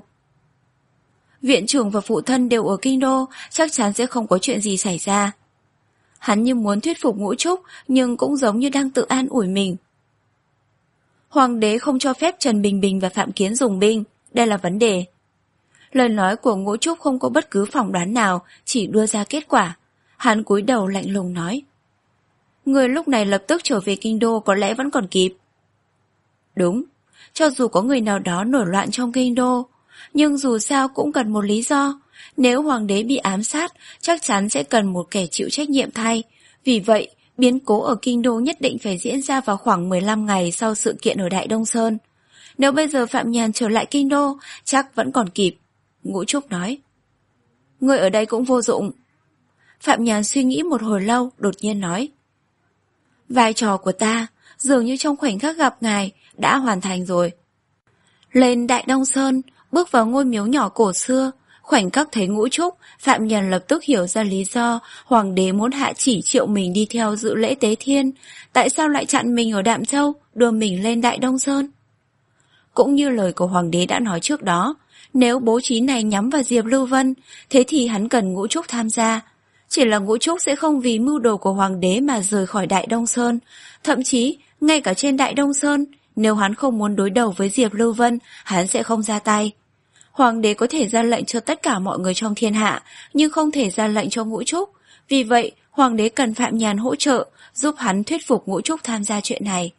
Viện trưởng và phụ thân đều ở kinh đô, chắc chắn sẽ không có chuyện gì xảy ra. Hắn như muốn thuyết phục Ngũ Trúc, nhưng cũng giống như đang tự an ủi mình. Hoàng đế không cho phép Trần Bình Bình và Phạm Kiến dùng binh, đây là vấn đề. Lời nói của Ngũ Trúc không có bất cứ phỏng đoán nào, chỉ đưa ra kết quả. Hắn cúi đầu lạnh lùng nói. Người lúc này lập tức trở về kinh đô có lẽ vẫn còn kịp. Đúng, cho dù có người nào đó nổi loạn trong kinh đô, nhưng dù sao cũng cần một lý do. Nếu hoàng đế bị ám sát, chắc chắn sẽ cần một kẻ chịu trách nhiệm thay. Vì vậy, biến cố ở kinh đô nhất định phải diễn ra vào khoảng mười lăm ngày sau sự kiện ở Đại Đông Sơn. Nếu bây giờ Phạm Nhàn trở lại kinh đô, chắc vẫn còn kịp. Ngũ Trúc nói. Người ở đây cũng vô dụng. Phạm Nhàn suy nghĩ một hồi lâu, đột nhiên nói. Vai trò của ta, dường như trong khoảnh khắc gặp ngài, đã hoàn thành rồi. Lên Đại Đông Sơn, bước vào ngôi miếu nhỏ cổ xưa, khoảnh khắc thấy Ngũ Trúc, Phạm Nhàn lập tức hiểu ra lý do hoàng đế muốn hạ chỉ triệu mình đi theo dự lễ tế thiên, tại sao lại chặn mình ở Đạm Châu, đưa mình lên Đại Đông Sơn. Cũng như lời của hoàng đế đã nói trước đó, nếu bố trí này nhắm vào Diệp Lưu Vân, thế thì hắn cần Ngũ Trúc tham gia. Chỉ là Ngũ Trúc sẽ không vì mưu đồ của hoàng đế mà rời khỏi Đại Đông Sơn, thậm chí ngay cả trên Đại Đông Sơn, nếu hắn không muốn đối đầu với Diệp Lưu Vân, hắn sẽ không ra tay. Hoàng đế có thể ra lệnh cho tất cả mọi người trong thiên hạ, nhưng không thể ra lệnh cho Ngũ Trúc. Vì vậy, hoàng đế cần Phạm Nhàn hỗ trợ, giúp hắn thuyết phục Ngũ Trúc tham gia chuyện này.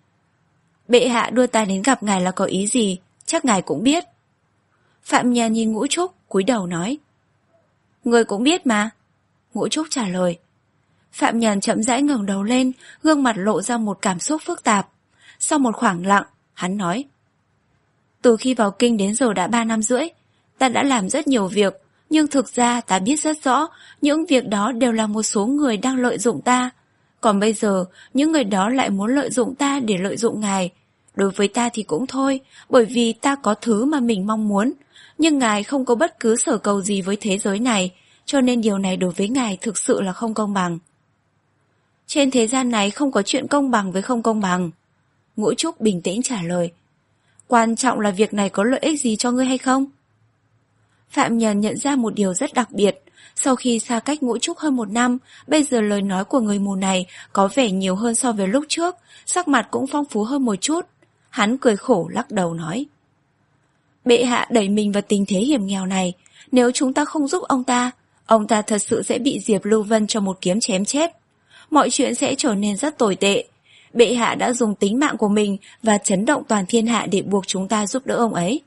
Bệ hạ đưa ta đến gặp ngài là có ý gì, chắc ngài cũng biết. Phạm Nhàn nhìn Ngũ Trúc, cúi đầu nói. Người cũng biết mà. Ngũ Trúc trả lời. Phạm Nhàn chậm rãi ngẩng đầu lên, gương mặt lộ ra một cảm xúc phức tạp. Sau một khoảng lặng, hắn nói. Từ khi vào kinh đến giờ đã ba năm rưỡi, ta đã làm rất nhiều việc, nhưng thực ra ta biết rất rõ những việc đó đều là một số người đang lợi dụng ta. Còn bây giờ, những người đó lại muốn lợi dụng ta để lợi dụng ngài. Đối với ta thì cũng thôi, bởi vì ta có thứ mà mình mong muốn, nhưng ngài không có bất cứ sở cầu gì với thế giới này, cho nên điều này đối với ngài thực sự là không công bằng. Trên thế gian này không có chuyện công bằng với không công bằng. Ngũ Trúc bình tĩnh trả lời. Quan trọng là việc này có lợi ích gì cho ngươi hay không? Phạm Nhân nhận ra một điều rất đặc biệt. Sau khi xa cách Ngũ Trúc hơn một năm, bây giờ lời nói của người mù này có vẻ nhiều hơn so với lúc trước, sắc mặt cũng phong phú hơn một chút. Hắn cười khổ lắc đầu nói. Bệ hạ đẩy mình vào tình thế hiểm nghèo này, nếu chúng ta không giúp ông ta, ông ta thật sự sẽ bị Diệp Lưu Vân cho một kiếm chém chết. Mọi chuyện sẽ trở nên rất tồi tệ. Bệ hạ đã dùng tính mạng của mình và chấn động toàn thiên hạ để buộc chúng ta giúp đỡ ông ấy.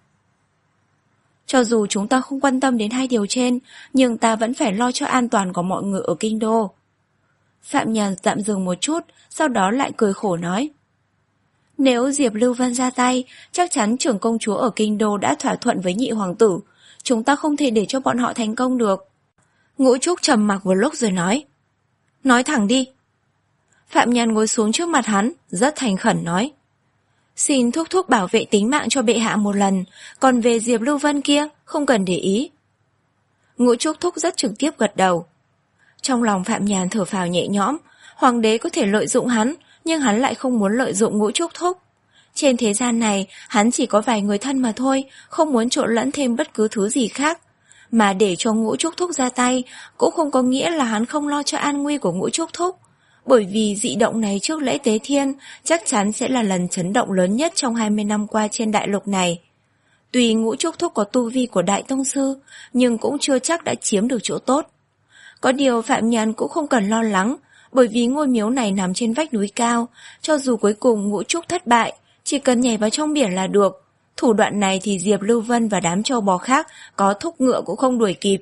Cho dù chúng ta không quan tâm đến hai điều trên, nhưng ta vẫn phải lo cho an toàn của mọi người ở kinh đô. Phạm Nhàn tạm dừng một chút, sau đó lại cười khổ nói. Nếu Diệp Lưu Vân ra tay, chắc chắn trưởng công chúa ở kinh đô đã thỏa thuận với nhị hoàng tử. Chúng ta không thể để cho bọn họ thành công được. Ngũ Trúc trầm mặc một lúc rồi nói. Nói thẳng đi. Phạm Nhàn ngồi xuống trước mặt hắn, rất thành khẩn nói. Xin thúc thúc bảo vệ tính mạng cho bệ hạ một lần, còn về Diệp Lưu Vân kia, không cần để ý. Ngũ Trúc thúc rất trực tiếp gật đầu. Trong lòng Phạm Nhàn thở phào nhẹ nhõm, hoàng đế có thể lợi dụng hắn, nhưng hắn lại không muốn lợi dụng Ngũ Trúc thúc. Trên thế gian này, hắn chỉ có vài người thân mà thôi, không muốn trộn lẫn thêm bất cứ thứ gì khác. Mà để cho Ngũ Trúc thúc ra tay, cũng không có nghĩa là hắn không lo cho an nguy của Ngũ Trúc thúc. Bởi vì dị động này trước lễ tế thiên chắc chắn sẽ là lần chấn động lớn nhất trong hai mươi năm qua trên đại lục này. Tuy Ngũ Trúc thúc có tu vi của đại tông sư, nhưng cũng chưa chắc đã chiếm được chỗ tốt. Có điều Phạm Nhàn cũng không cần lo lắng, bởi vì ngôi miếu này nằm trên vách núi cao, cho dù cuối cùng Ngũ Trúc thất bại, chỉ cần nhảy vào trong biển là được. Thủ đoạn này thì Diệp Lưu Vân và đám trâu bò khác có thúc ngựa cũng không đuổi kịp.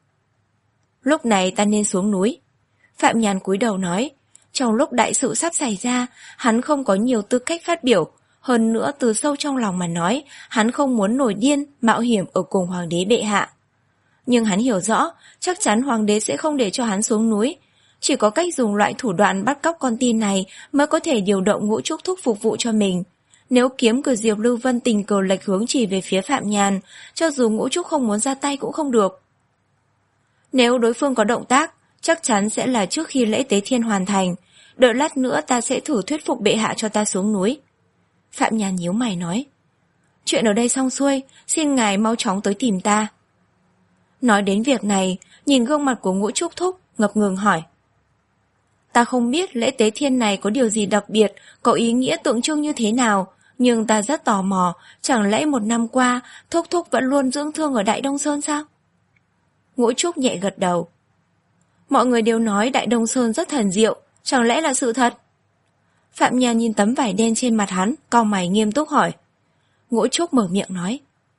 Lúc này ta nên xuống núi. Phạm Nhàn cúi đầu nói. Trong lúc đại sự sắp xảy ra, hắn không có nhiều tư cách phát biểu. Hơn nữa từ sâu trong lòng mà nói, hắn không muốn nổi điên, mạo hiểm ở cùng hoàng đế bệ hạ. Nhưng hắn hiểu rõ, chắc chắn hoàng đế sẽ không để cho hắn xuống núi. Chỉ có cách dùng loại thủ đoạn bắt cóc con tin này mới có thể điều động Ngũ Trúc thúc phục vụ cho mình. Nếu kiếm của Diệp Lưu Vân tình cờ lệch hướng chỉ về phía Phạm Nhàn, cho dù Ngũ Trúc không muốn ra tay cũng không được. Nếu đối phương có động tác, chắc chắn sẽ là trước khi lễ tế thiên hoàn thành. Đợi lát nữa ta sẽ thử thuyết phục bệ hạ cho ta xuống núi. Phạm Nhàn nhíu mày nói. Chuyện ở đây xong xuôi, xin ngài mau chóng tới tìm ta. Nói đến việc này, nhìn gương mặt của Ngũ Trúc thúc, ngập ngừng hỏi. Ta không biết lễ tế thiên này có điều gì đặc biệt, có ý nghĩa tượng trưng như thế nào, nhưng ta rất tò mò, chẳng lẽ một năm qua, thúc thúc vẫn luôn dưỡng thương ở Đại Đông Sơn sao? Ngũ Trúc nhẹ gật đầu. Mọi người đều nói Đại Đông Sơn rất thần diệu, chẳng lẽ là sự thật? Phạm Nhàn nhìn tấm vải đen trên mặt hắn, cau mày nghiêm túc hỏi. Ngũ Trúc mở miệng nói.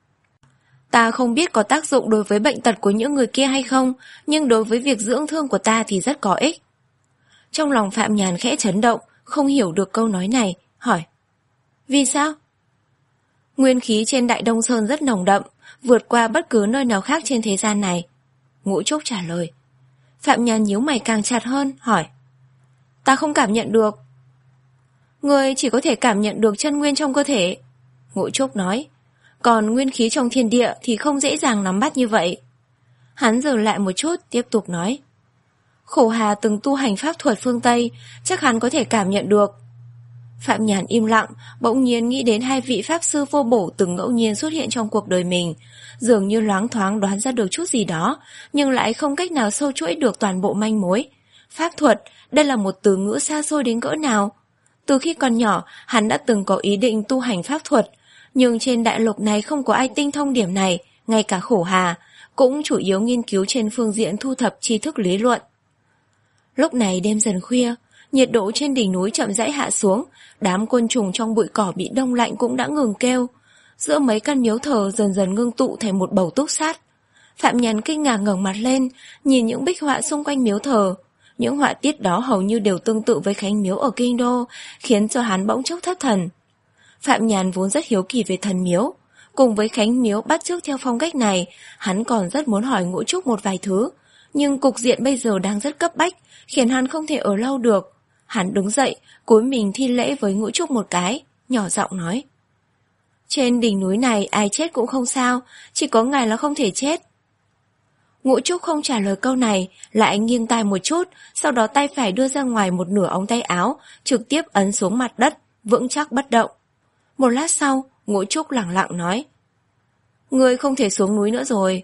Ta không biết có tác dụng đối với bệnh tật của những người kia hay không, nhưng đối với việc dưỡng thương của ta thì rất có ích. Trong lòng Phạm Nhàn khẽ chấn động, không hiểu được câu nói này, hỏi. Vì sao? Nguyên khí trên Đại Đông Sơn rất nồng đậm, vượt qua bất cứ nơi nào khác trên thế gian này. Ngũ Trúc trả lời. Phạm Nhàn nhíu mày càng chặt hơn, hỏi. Ta không cảm nhận được. Ngươi chỉ có thể cảm nhận được chân nguyên trong cơ thể. Ngũ Trúc nói. Còn nguyên khí trong thiên địa thì không dễ dàng nắm bắt như vậy. Hắn dừng lại một chút, tiếp tục nói. Khổ Hà từng tu hành pháp thuật phương Tây, chắc hắn có thể cảm nhận được. Phạm Nhàn im lặng, bỗng nhiên nghĩ đến hai vị pháp sư vô bổ từng ngẫu nhiên xuất hiện trong cuộc đời mình, dường như loáng thoáng đoán ra được chút gì đó, nhưng lại không cách nào sâu chuỗi được toàn bộ manh mối. Pháp thuật, đây là một từ ngữ xa xôi đến cỡ nào. Từ khi còn nhỏ, hắn đã từng có ý định tu hành pháp thuật, nhưng trên đại lục này không có ai tinh thông điểm này, ngay cả Khổ Hà, cũng chủ yếu nghiên cứu trên phương diện thu thập tri thức lý luận. Lúc này đêm dần khuya, nhiệt độ trên đỉnh núi chậm rãi hạ xuống, đám côn trùng trong bụi cỏ bị đông lạnh cũng đã ngừng kêu. Giữa mấy căn miếu thờ dần dần ngưng tụ thành một bầu túc sát. Phạm Nhàn kinh ngạc ngẩng mặt lên, nhìn những bích họa xung quanh miếu thờ. Những họa tiết đó hầu như đều tương tự với khánh miếu ở kinh đô, khiến cho hắn bỗng chốc thất thần. Phạm Nhàn vốn rất hiếu kỳ về thần miếu. Cùng với khánh miếu bắt chước theo phong cách này, hắn còn rất muốn hỏi Ngũ Trúc một vài thứ. Nhưng cục diện bây giờ đang rất cấp bách, khiến hắn không thể ở lâu được. Hắn đứng dậy, cúi mình thi lễ với Ngũ Trúc một cái, nhỏ giọng nói. Trên đỉnh núi này ai chết cũng không sao, chỉ có ngài là không thể chết. Ngũ Trúc không trả lời câu này, lại nghiêng tai một chút, sau đó tay phải đưa ra ngoài một nửa ống tay áo, trực tiếp ấn xuống mặt đất, vững chắc bất động. Một lát sau, Ngũ Trúc lẳng lặng nói. Ngươi không thể xuống núi nữa rồi.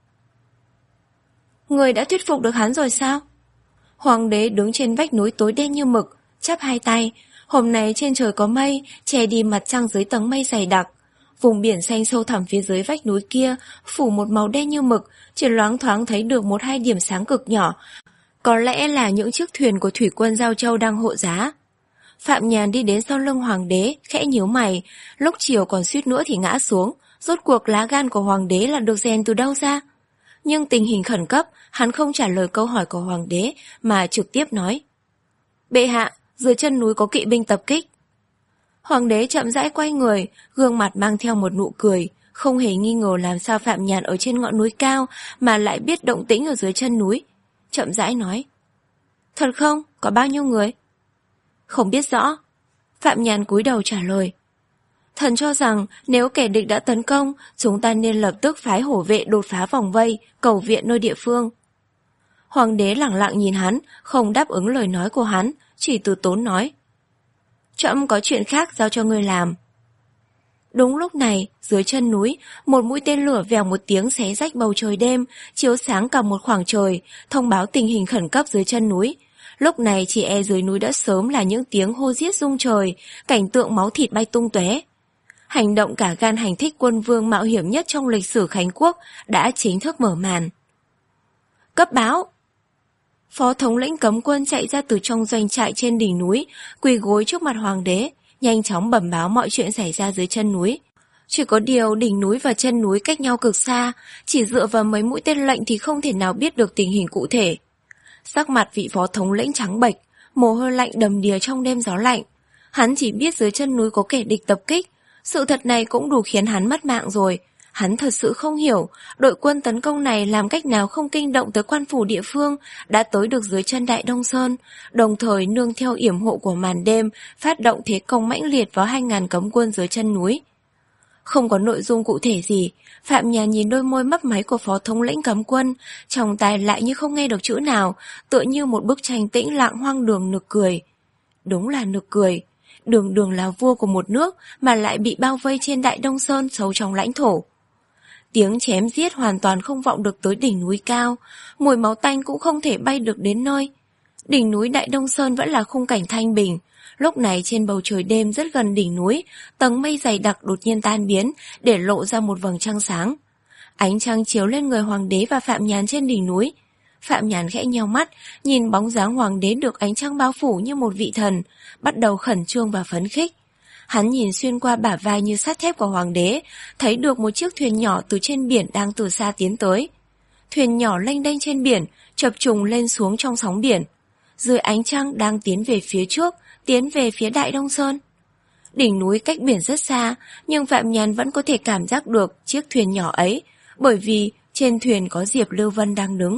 Ngươi đã thuyết phục được hắn rồi sao? Hoàng đế đứng trên vách núi tối đen như mực, chắp hai tay. Hôm nay trên trời có mây, che đi mặt trăng dưới tầng mây dày đặc. Vùng biển xanh sâu thẳm phía dưới vách núi kia phủ một màu đen như mực, chỉ loáng thoáng thấy được một hai điểm sáng cực nhỏ. Có lẽ là những chiếc thuyền của thủy quân Giao Châu đang hộ giá. Phạm Nhàn đi đến sau lưng hoàng đế, khẽ nhíu mày, lúc chiều còn suýt nữa thì ngã xuống. Rốt cuộc lá gan của hoàng đế là được rèn từ đâu ra? Nhưng tình hình khẩn cấp, hắn không trả lời câu hỏi của hoàng đế mà trực tiếp nói. Bệ hạ, dưới chân núi có kỵ binh tập kích. Hoàng đế chậm rãi quay người, gương mặt mang theo một nụ cười, không hề nghi ngờ làm sao Phạm Nhàn ở trên ngọn núi cao mà lại biết động tĩnh ở dưới chân núi. Chậm rãi nói. Thật không? Có bao nhiêu người? Không biết rõ. Phạm Nhàn cúi đầu trả lời. Thần cho rằng nếu kẻ địch đã tấn công, chúng ta nên lập tức phái hổ vệ đột phá vòng vây, cầu viện nơi địa phương. Hoàng đế lẳng lặng nhìn hắn, không đáp ứng lời nói của hắn, chỉ từ tốn nói. Trẫm có chuyện khác giao cho ngươi làm. Đúng lúc này, dưới chân núi, một mũi tên lửa vèo một tiếng xé rách bầu trời đêm, chiếu sáng cả một khoảng trời, thông báo tình hình khẩn cấp dưới chân núi. Lúc này chỉ e dưới núi đã sớm là những tiếng hô giết rung trời, cảnh tượng máu thịt bay tung tóe. Hành động cả gan hành thích quân vương mạo hiểm nhất trong lịch sử Khánh Quốc đã chính thức mở màn. Cấp báo! Phó thống lĩnh cấm quân chạy ra từ trong doanh trại trên đỉnh núi, quỳ gối trước mặt hoàng đế, nhanh chóng bẩm báo mọi chuyện xảy ra dưới chân núi. Chỉ có điều đỉnh núi và chân núi cách nhau cực xa, chỉ dựa vào mấy mũi tên lệnh thì không thể nào biết được tình hình cụ thể. Sắc mặt vị phó thống lĩnh trắng bệch, mồ hôi lạnh đầm đìa trong đêm gió lạnh. Hắn chỉ biết dưới chân núi có kẻ địch tập kích, sự thật này cũng đủ khiến hắn mất mạng rồi. Hắn thật sự không hiểu, đội quân tấn công này làm cách nào không kinh động tới quan phủ địa phương, đã tới được dưới chân Đại Đông Sơn, đồng thời nương theo yểm hộ của màn đêm, phát động thế công mãnh liệt vào hai ngàn cấm quân dưới chân núi. Không có nội dung cụ thể gì, Phạm Nhàn nhìn đôi môi mấp máy của phó thống lĩnh cấm quân, trong tai lại như không nghe được chữ nào, tựa như một bức tranh tĩnh lặng hoang đường nực cười. Đúng là nực cười. Đường đường là vua của một nước mà lại bị bao vây trên Đại Đông Sơn sâu trong lãnh thổ. Tiếng chém giết hoàn toàn không vọng được tới đỉnh núi cao, mùi máu tanh cũng không thể bay được đến nơi. Đỉnh núi Đại Đông Sơn vẫn là khung cảnh thanh bình. Lúc này trên bầu trời đêm rất gần đỉnh núi, tầng mây dày đặc đột nhiên tan biến để lộ ra một vầng trăng sáng. Ánh trăng chiếu lên người hoàng đế và Phạm Nhàn trên đỉnh núi. Phạm Nhàn khẽ nheo mắt, nhìn bóng dáng hoàng đế được ánh trăng bao phủ như một vị thần, bắt đầu khẩn trương và phấn khích. Hắn nhìn xuyên qua bả vai như sắt thép của hoàng đế, thấy được một chiếc thuyền nhỏ từ trên biển đang từ xa tiến tới. Thuyền nhỏ lênh đênh trên biển, chập trùng lên xuống trong sóng biển. Dưới ánh trăng đang tiến về phía trước, tiến về phía Đại Đông Sơn. Đỉnh núi cách biển rất xa, nhưng Phạm Nhàn vẫn có thể cảm giác được chiếc thuyền nhỏ ấy, bởi vì trên thuyền có Diệp Lưu Vân đang đứng.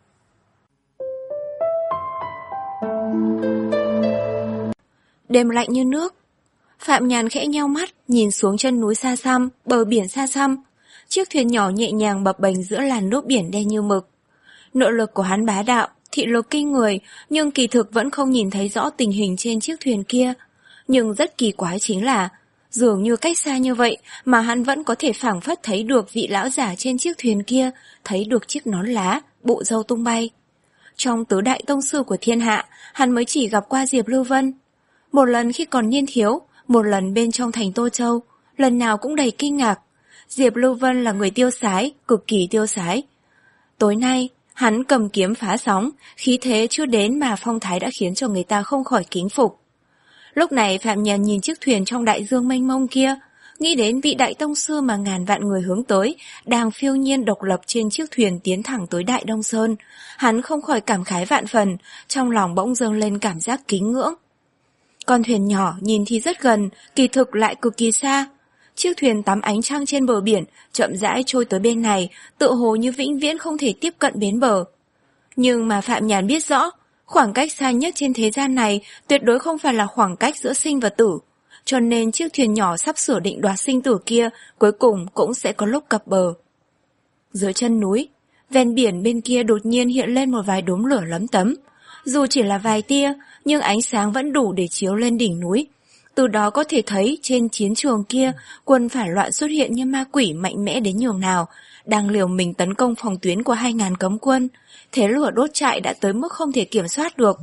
Đêm lạnh như nước. Phạm Nhàn khẽ nheo mắt, nhìn xuống chân núi xa xăm, bờ biển xa xăm. Chiếc thuyền nhỏ nhẹ nhàng bập bềnh giữa làn nước biển đen như mực. Nội lực của hắn bá đạo, thị lực kinh người, nhưng kỳ thực vẫn không nhìn thấy rõ tình hình trên chiếc thuyền kia. Nhưng rất kỳ quái chính là, dường như cách xa như vậy mà hắn vẫn có thể phảng phất thấy được vị lão giả trên chiếc thuyền kia, thấy được chiếc nón lá, bộ râu tung bay. Trong tứ đại tông sư của thiên hạ, hắn mới chỉ gặp qua Diệp Lưu Vân. Một lần khi còn niên thiếu, một lần bên trong thành Tô Châu, lần nào cũng đầy kinh ngạc. Diệp Lưu Vân là người tiêu sái, cực kỳ tiêu sái. Tối nay, hắn cầm kiếm phá sóng, khí thế chưa đến mà phong thái đã khiến cho người ta không khỏi kính phục. Lúc này Phạm Nhàn nhìn chiếc thuyền trong đại dương mênh mông kia, nghĩ đến vị đại tông sư mà ngàn vạn người hướng tới, đang phiêu nhiên độc lập trên chiếc thuyền tiến thẳng tới Đại Đông Sơn. Hắn không khỏi cảm khái vạn phần, trong lòng bỗng dâng lên cảm giác kính ngưỡng. Con thuyền nhỏ nhìn thì rất gần, kỳ thực lại cực kỳ xa. Chiếc thuyền tắm ánh trăng trên bờ biển, chậm rãi trôi tới bên này, tựa hồ như vĩnh viễn không thể tiếp cận bến bờ. Nhưng mà Phạm Nhàn biết rõ, khoảng cách xa nhất trên thế gian này tuyệt đối không phải là khoảng cách giữa sinh và tử. cho nên chiếc thuyền nhỏ sắp sửa định đoạt sinh tử kia cuối cùng cũng sẽ có lúc cập bờ. Dưới chân núi, ven biển bên kia đột nhiên hiện lên một vài đốm lửa lấm tấm. Dù chỉ là vài tia, nhưng ánh sáng vẫn đủ để chiếu lên đỉnh núi. Từ đó có thể thấy trên chiến trường kia, quân phản loạn xuất hiện như ma quỷ mạnh mẽ đến nhường nào, đang liều mình tấn công phòng tuyến của hai ngàn cấm quân. Thế lửa đốt trại đã tới mức không thể kiểm soát được.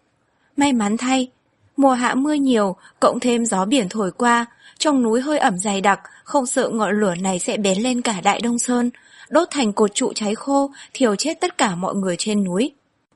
May mắn thay, mùa hạ mưa nhiều, cộng thêm gió biển thổi qua, trong núi hơi ẩm dày đặc, không sợ ngọn lửa này sẽ bén lên cả Đại Đông Sơn, đốt thành cột trụ cháy khô, thiêu chết tất cả mọi người trên núi.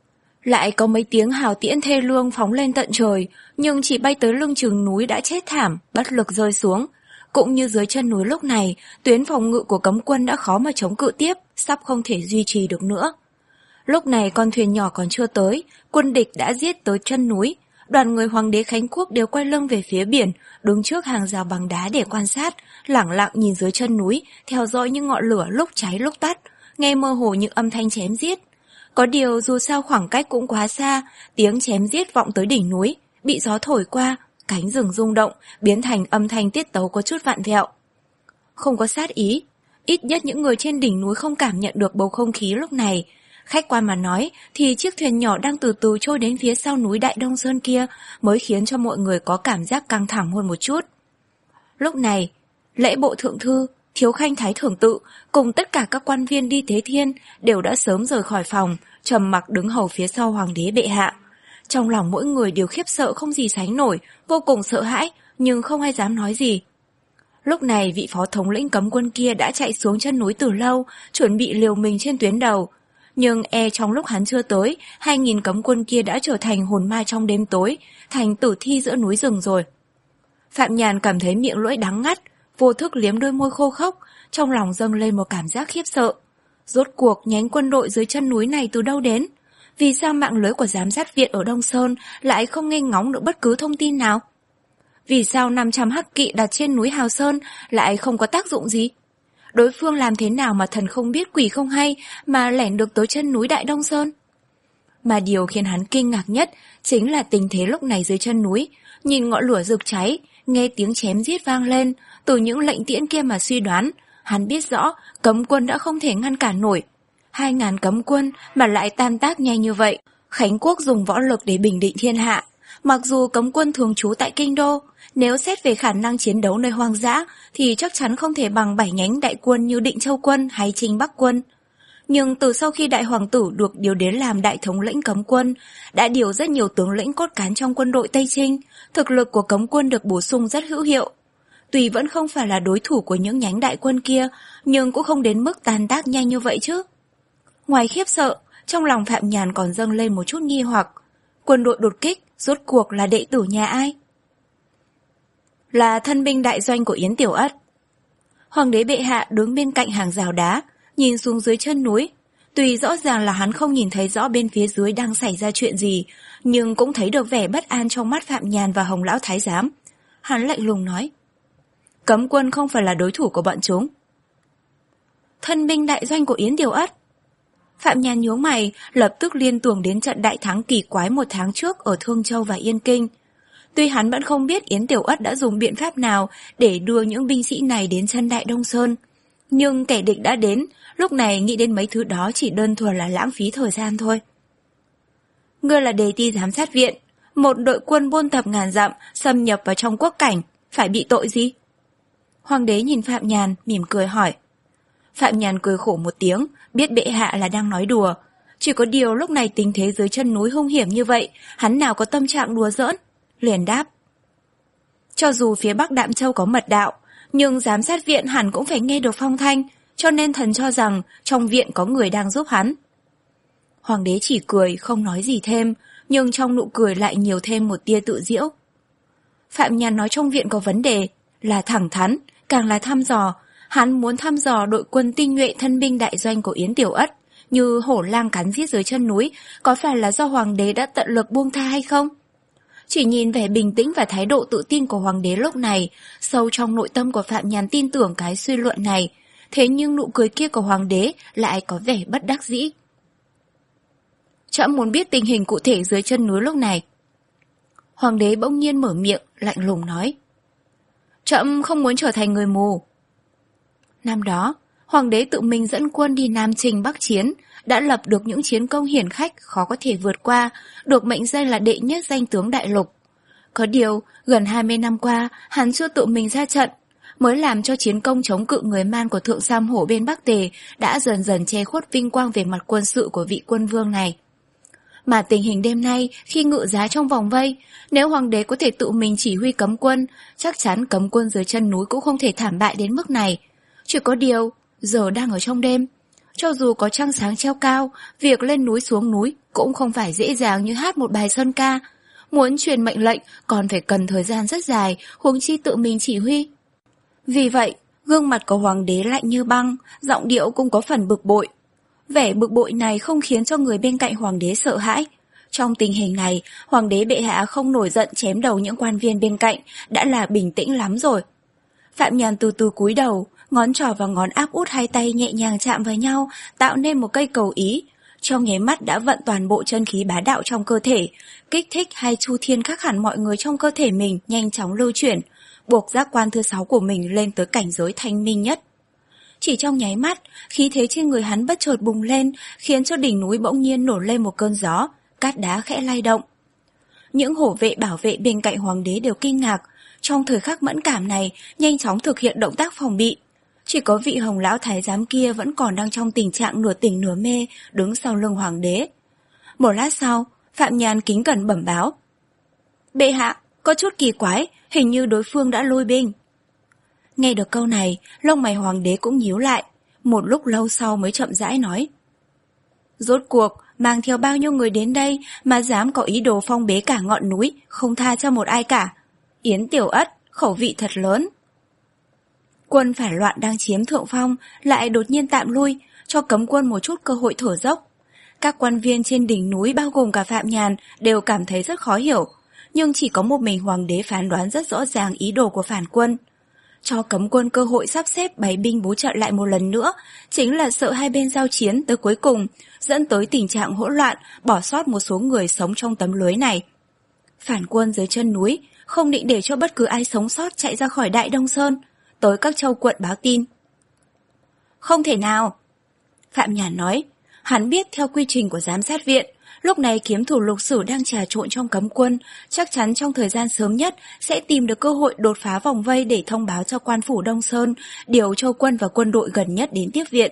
Lại có mấy tiếng hào tiễn thê lương phóng lên tận trời, nhưng chỉ bay tới lưng chừng núi đã chết thảm, bất lực rơi xuống. Cũng như dưới chân núi lúc này, tuyến phòng ngự của cấm quân đã khó mà chống cự tiếp, sắp không thể duy trì được nữa. Lúc này con thuyền nhỏ còn chưa tới, quân địch đã giết tới chân núi. Đoàn người Hoàng đế Khánh Quốc đều quay lưng về phía biển, đứng trước hàng rào bằng đá để quan sát, lẳng lặng nhìn dưới chân núi, theo dõi những ngọn lửa lúc cháy lúc tắt, nghe mơ hồ những âm thanh chém giết. Có điều dù sao khoảng cách cũng quá xa, tiếng chém giết vọng tới đỉnh núi, bị gió thổi qua, cánh rừng rung động, biến thành âm thanh tiết tấu có chút vặn vẹo. Không có sát ý, ít nhất những người trên đỉnh núi không cảm nhận được bầu không khí lúc này. Khách quan mà nói thì chiếc thuyền nhỏ đang từ từ trôi đến phía sau núi Đại Đông Sơn kia mới khiến cho mọi người có cảm giác căng thẳng hơn một chút. Lúc này, lễ bộ thượng thư, thiếu khanh thái thưởng tự cùng tất cả các quan viên đi tế thiên đều đã sớm rời khỏi phòng, trầm mặc đứng hầu phía sau hoàng đế bệ hạ. Trong lòng mỗi người đều khiếp sợ không gì sánh nổi, vô cùng sợ hãi, nhưng không ai dám nói gì. Lúc này vị phó thống lĩnh cấm quân kia đã chạy xuống chân núi từ lâu, chuẩn bị liều mình trên tuyến đầu. Nhưng e trong lúc hắn chưa tới, hai nghìn cấm quân kia đã trở thành hồn ma trong đêm tối, thành tử thi giữa núi rừng rồi. Phạm Nhàn cảm thấy miệng lưỡi đắng ngắt, vô thức liếm đôi môi khô khốc, trong lòng dâng lên một cảm giác khiếp sợ. Rốt cuộc nhánh quân đội dưới chân núi này từ đâu đến? Vì sao mạng lưới của giám sát viện ở Đông Sơn lại không nghe ngóng được bất cứ thông tin nào? Vì sao năm trăm hắc kỵ đặt trên núi Hào Sơn lại không có tác dụng gì? Đối phương làm thế nào mà thần không biết quỷ không hay mà lẻn được tới chân núi Đại Đông Sơn? Mà điều khiến hắn kinh ngạc nhất chính là tình thế lúc này dưới chân núi, nhìn ngọn lửa rực cháy, nghe tiếng chém giết vang lên, từ những lệnh tiễn kia mà suy đoán, hắn biết rõ cấm quân đã không thể ngăn cản nổi. Hai ngàn cấm quân mà lại tan tác nhanh như vậy. Khánh Quốc dùng võ lực để bình định thiên hạ. Mặc dù cấm quân thường trú tại kinh đô, nếu xét về khả năng chiến đấu nơi hoang dã thì chắc chắn không thể bằng bảy nhánh đại quân như Định Châu quân hay Trinh Bắc quân. Nhưng từ sau khi đại hoàng tử được điều đến làm đại thống lĩnh cấm quân, đã điều rất nhiều tướng lĩnh cốt cán trong quân đội Tây Trinh, thực lực của cấm quân được bổ sung rất hữu hiệu. Tuy vẫn không phải là đối thủ của những nhánh đại quân kia, nhưng cũng không đến mức tan tác nhanh như vậy chứ. Ngoài khiếp sợ, trong lòng Phạm Nhàn còn dâng lên một chút nghi hoặc. Quân đội đột kích, rốt cuộc là đệ tử nhà ai? Là thân binh đại doanh của Yến Tiểu Ất. Hoàng đế bệ hạ đứng bên cạnh hàng rào đá, nhìn xuống dưới chân núi. Tuy rõ ràng là hắn không nhìn thấy rõ bên phía dưới đang xảy ra chuyện gì, nhưng cũng thấy được vẻ bất an trong mắt Phạm Nhàn và Hồng Lão Thái Giám. Hắn lạnh lùng nói: Cấm quân không phải là đối thủ của bọn chúng. Thân binh đại doanh của Yến Tiểu Ất. Phạm Nhàn nhướng mày, lập tức liên tưởng đến trận đại thắng kỳ quái một tháng trước ở Thương Châu và Yên Kinh. Tuy hắn vẫn không biết Yến Tiểu Ất đã dùng biện pháp nào để đưa những binh sĩ này đến chân Đại Đông Sơn, nhưng kẻ địch đã đến, lúc này nghĩ đến mấy thứ đó chỉ đơn thuần là lãng phí thời gian thôi. Ngươi là đề ti giám sát viện, một đội quân buôn tập ngàn dặm xâm nhập vào trong quốc cảnh, phải bị tội gì? Hoàng đế nhìn Phạm Nhàn mỉm cười hỏi. Phạm Nhàn cười khổ một tiếng, biết bệ hạ là đang nói đùa. Chỉ có điều lúc này tình thế dưới chân núi hung hiểm như vậy, hắn nào có tâm trạng đùa giỡn, liền đáp. Cho dù phía Bắc Đạm Châu có mật đạo, nhưng giám sát viện hẳn cũng phải nghe được phong thanh, cho nên thần cho rằng trong viện có người đang giúp hắn. Hoàng đế chỉ cười, không nói gì thêm, nhưng trong nụ cười lại nhiều thêm một tia tự giễu. Phạm Nhàn nói trong viện có vấn đề, là thẳng thắn, càng là thăm dò. Hắn muốn thăm dò đội quân tinh nhuệ thân binh đại doanh của Yến Tiểu Ất, như hổ lang cắn giết dưới chân núi, có phải là do hoàng đế đã tận lực buông tha hay không? Chỉ nhìn vẻ bình tĩnh và thái độ tự tin của hoàng đế lúc này, sâu trong nội tâm của Phạm Nhàn tin tưởng cái suy luận này, thế nhưng nụ cười kia của hoàng đế lại có vẻ bất đắc dĩ. Trẫm muốn biết tình hình cụ thể dưới chân núi lúc này. Hoàng đế bỗng nhiên mở miệng, lạnh lùng nói. Trẫm không muốn trở thành người mù. Năm đó, hoàng đế tự mình dẫn quân đi Nam Trình Bắc Chiến, đã lập được những chiến công hiển khách khó có thể vượt qua, được mệnh danh là đệ nhất danh tướng đại lục. Có điều, gần hai mươi năm qua, hắn chưa tự mình ra trận, mới làm cho chiến công chống cự người Man của Thượng Sam Hổ bên Bắc Tề đã dần dần che khuất vinh quang về mặt quân sự của vị quân vương này. Mà tình hình đêm nay, khi ngự giá trong vòng vây, nếu hoàng đế có thể tự mình chỉ huy cấm quân, chắc chắn cấm quân dưới chân núi cũng không thể thảm bại đến mức này. Chỉ có điều, giờ đang ở trong đêm. Cho dù có trăng sáng treo cao, việc lên núi xuống núi cũng không phải dễ dàng như hát một bài sơn ca. Muốn truyền mệnh lệnh còn phải cần thời gian rất dài, huống chi tự mình chỉ huy. Vì vậy, gương mặt của hoàng đế lạnh như băng, giọng điệu cũng có phần bực bội. Vẻ bực bội này không khiến cho người bên cạnh hoàng đế sợ hãi. Trong tình hình này, hoàng đế bệ hạ không nổi giận chém đầu những quan viên bên cạnh đã là bình tĩnh lắm rồi. Phạm Nhàn từ từ cúi đầu, ngón trỏ và ngón áp út hai tay nhẹ nhàng chạm vào nhau, tạo nên một cây cầu ý. Trong nháy mắt đã vận toàn bộ chân khí bá đạo trong cơ thể, kích thích hai chu thiên khác hẳn mọi người trong cơ thể mình nhanh chóng lưu chuyển, buộc giác quan thứ sáu của mình lên tới cảnh giới thanh minh nhất. Chỉ trong nháy mắt, khí thế trên người hắn bất chợt bùng lên, khiến cho đỉnh núi bỗng nhiên nổi lên một cơn gió, cát đá khẽ lay động. Những hổ vệ bảo vệ bên cạnh hoàng đế đều kinh ngạc, trong thời khắc mẫn cảm này, nhanh chóng thực hiện động tác phòng bị. Chỉ có vị Hồng lão thái giám kia vẫn còn đang trong tình trạng nửa tỉnh nửa mê, đứng sau lưng hoàng đế. Một lát sau, Phạm Nhàn kính cẩn bẩm báo: "Bệ hạ, có chút kỳ quái, hình như đối phương đã lui binh." Nghe được câu này, lông mày hoàng đế cũng nhíu lại, một lúc lâu sau mới chậm rãi nói: "Rốt cuộc, mang theo bao nhiêu người đến đây mà dám có ý đồ phong bế cả ngọn núi, không tha cho một ai cả. Yến Tiểu Ất, khẩu vị thật lớn." Quân phản loạn đang chiếm thượng phong, lại đột nhiên tạm lui, cho cấm quân một chút cơ hội thở dốc. Các quan viên trên đỉnh núi bao gồm cả Phạm Nhàn đều cảm thấy rất khó hiểu, nhưng chỉ có một mình hoàng đế phán đoán rất rõ ràng ý đồ của phản quân. Cho cấm quân cơ hội sắp xếp bày binh bố trận lại một lần nữa, chính là sợ hai bên giao chiến tới cuối cùng, dẫn tới tình trạng hỗn loạn, bỏ sót một số người sống trong tấm lưới này. Phản quân dưới chân núi không định để cho bất cứ ai sống sót chạy ra khỏi Đại Đông Sơn, tới các châu quận báo tin. "Không thể nào," Phạm Nhàn nói. Hắn biết theo quy trình của giám sát viện, lúc này kiếm thủ Lục Sử đang trà trộn trong cấm quân, chắc chắn trong thời gian sớm nhất sẽ tìm được cơ hội đột phá vòng vây để thông báo cho quan phủ Đông Sơn, điều châu quân và quân đội gần nhất đến tiếp viện.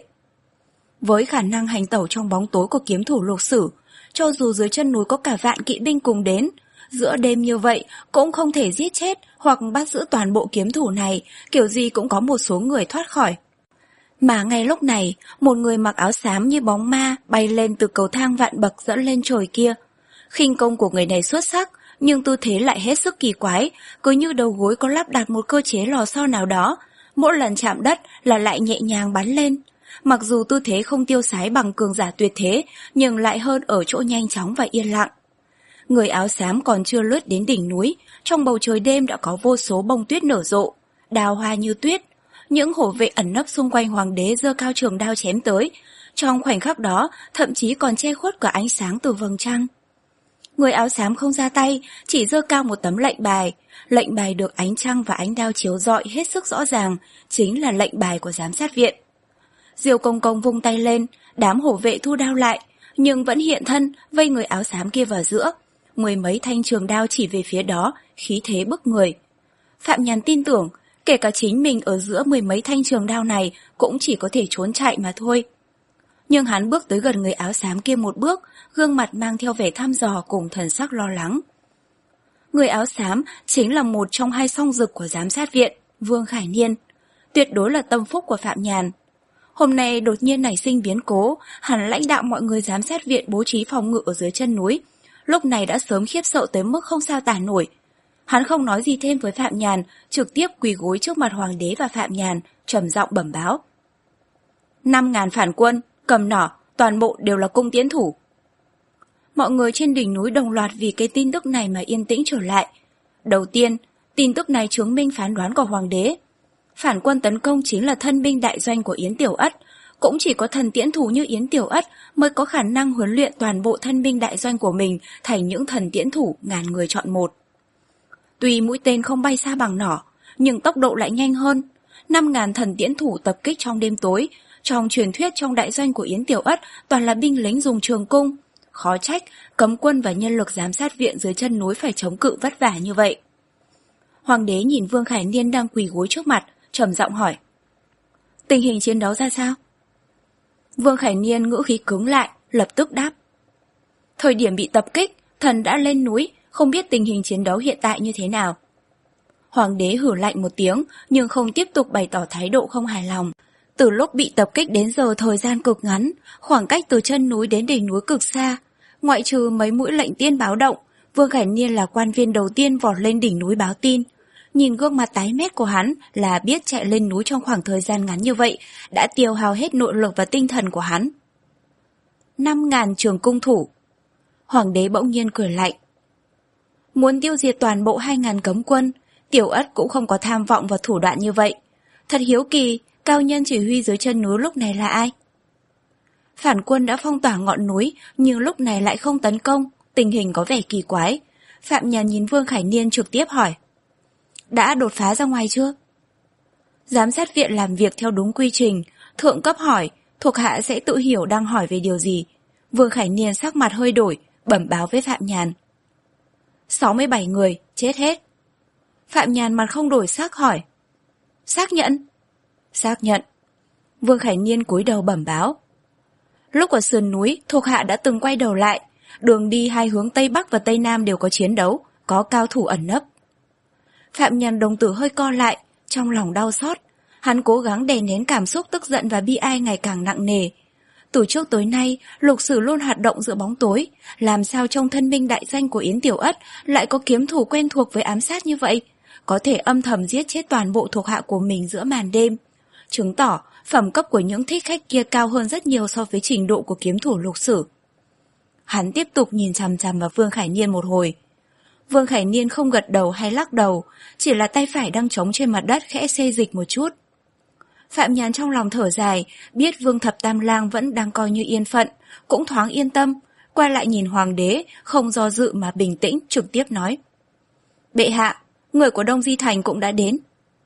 Với khả năng hành tẩu trong bóng tối của kiếm thủ Lục Sử, cho dù dưới chân núi có cả vạn kỵ binh cùng đến, giữa đêm như vậy cũng không thể giết chết hoặc bắt giữ toàn bộ kiếm thủ này, kiểu gì cũng có một số người thoát khỏi. Mà ngay lúc này, một người mặc áo xám như bóng ma bay lên từ cầu thang vạn bậc dẫn lên trời kia. Khinh công của người này xuất sắc, nhưng tư thế lại hết sức kỳ quái, cứ như đầu gối có lắp đặt một cơ chế lò xo nào đó, mỗi lần chạm đất là lại nhẹ nhàng bắn lên. Mặc dù tư thế không tiêu sái bằng cường giả tuyệt thế, nhưng lại hơn ở chỗ nhanh chóng và yên lặng. Người áo xám còn chưa lướt đến đỉnh núi, trong bầu trời đêm đã có vô số bông tuyết nở rộ, đào hoa như tuyết. Những hổ vệ ẩn nấp xung quanh hoàng đế giơ cao trường đao chém tới, trong khoảnh khắc đó thậm chí còn che khuất cả ánh sáng từ vầng trăng. Người áo xám không ra tay, chỉ giơ cao một tấm lệnh bài. Lệnh bài được ánh trăng và ánh đao chiếu rọi hết sức rõ ràng, chính là lệnh bài của giám sát viện. Diêu Công Công vung tay lên, đám hổ vệ thu đao lại, nhưng vẫn hiện thân vây người áo xám kia vào giữa. Mười mấy thanh trường đao chỉ về phía đó, khí thế bức người. Phạm Nhàn tin tưởng, kể cả chính mình ở giữa mười mấy thanh trường đao này cũng chỉ có thể trốn chạy mà thôi. Nhưng hắn bước tới gần người áo xám kia một bước, gương mặt mang theo vẻ thăm dò cùng thần sắc lo lắng. Người áo xám chính là một trong hai song dực của giám sát viện, Vương Khải Niên. Tuyệt đối là tâm phúc của Phạm Nhàn. Hôm nay đột nhiên nảy sinh biến cố, hắn lãnh đạo mọi người giám sát viện bố trí phòng ngự ở dưới chân núi. Lúc này đã sớm khiếp sợ tới mức không sao tả nổi. Hắn không nói gì thêm với Phạm Nhàn, trực tiếp quỳ gối trước mặt hoàng đế và Phạm Nhàn, trầm giọng bẩm báo. Năm ngàn phản quân, cầm nỏ, toàn bộ đều là cung tiễn thủ. Mọi người trên đỉnh núi đồng loạt vì cái tin tức này mà yên tĩnh trở lại. Đầu tiên, tin tức này chứng minh phán đoán của hoàng đế. Phản quân tấn công chính là thân binh đại doanh của Yến Tiểu Ất. Cũng chỉ có thần tiễn thủ như Yến Tiểu Ất mới có khả năng huấn luyện toàn bộ thân binh đại doanh của mình thành những thần tiễn thủ ngàn người chọn một. Tuy mũi tên không bay xa bằng nỏ, nhưng tốc độ lại nhanh hơn. Năm ngàn thần tiễn thủ tập kích trong đêm tối. Trong truyền thuyết trong đại doanh của Yến Tiểu Ất toàn là binh lính dùng trường cung. Khó trách cấm quân và nhân lực giám sát viện dưới chân núi phải chống cự vất vả như vậy. Hoàng đế nhìn Vương Khải Niên đang quỳ gối trước mặt, trầm giọng hỏi: tình hình chiến đấu ra sao? Vương Khải Niên ngữ khí cứng lại, lập tức đáp: thời điểm bị tập kích, thần đã lên núi, không biết tình hình chiến đấu hiện tại như thế nào. Hoàng đế hử lạnh một tiếng, nhưng không tiếp tục bày tỏ thái độ không hài lòng. Từ lúc bị tập kích đến giờ thời gian cực ngắn, khoảng cách từ chân núi đến đỉnh núi cực xa. Ngoại trừ mấy mũi lệnh tiên báo động, Vương Khải Niên là quan viên đầu tiên vọt lên đỉnh núi báo tin. Nhìn gương mặt tái mét của hắn là biết chạy lên núi trong khoảng thời gian ngắn như vậy đã tiêu hao hết nội lực và tinh thần của hắn. Năm ngàn trường cung thủ. Hoàng đế bỗng nhiên cười lạnh. Muốn tiêu diệt toàn bộ hai ngàn cấm quân, Tiểu Ất cũng không có tham vọng và thủ đoạn như vậy. Thật hiếu kỳ, cao nhân chỉ huy dưới chân núi lúc này là ai? Phản quân đã phong tỏa ngọn núi, nhưng lúc này lại không tấn công, tình hình có vẻ kỳ quái. Phạm Nhàn nhìn Vương Khải Niên trực tiếp hỏi: đã đột phá ra ngoài chưa? Giám sát viện làm việc theo đúng quy trình, thượng cấp hỏi, thuộc hạ sẽ tự hiểu đang hỏi về điều gì. Vương Khải Niên sắc mặt hơi đổi, bẩm báo với Phạm Nhàn: sáu mươi bảy người, chết hết. Phạm Nhàn mặt không đổi sắc hỏi: xác nhận? Xác nhận. Vương Khải Niên cúi đầu bẩm báo: lúc ở sườn núi, thuộc hạ đã từng quay đầu lại, đường đi hai hướng Tây Bắc và Tây Nam đều có chiến đấu, có cao thủ ẩn nấp. Phạm Nhàn đồng tử hơi co lại, trong lòng đau xót. Hắn cố gắng đè nén cảm xúc tức giận và bi ai ngày càng nặng nề. Từ trước tới nay, Lục Sử luôn hoạt động giữa bóng tối, làm sao trong thân binh đại danh của Yến Tiểu Ất lại có kiếm thủ quen thuộc với ám sát như vậy, có thể âm thầm giết chết toàn bộ thuộc hạ của mình giữa màn đêm, chứng tỏ phẩm cấp của những thích khách kia cao hơn rất nhiều so với trình độ của kiếm thủ Lục Sử. Hắn tiếp tục nhìn chằm chằm vào Vương Khải Niên một hồi. Vương Khải Niên không gật đầu hay lắc đầu, chỉ là tay phải đang trống trên mặt đất khẽ xê dịch một chút. Phạm Nhàn trong lòng thở dài, biết Vương Thập Tam Lang vẫn đang coi như yên phận, cũng thoáng yên tâm, quay lại nhìn Hoàng đế, không do dự mà bình tĩnh, trực tiếp nói: bệ hạ, người của Đông Di Thành cũng đã đến.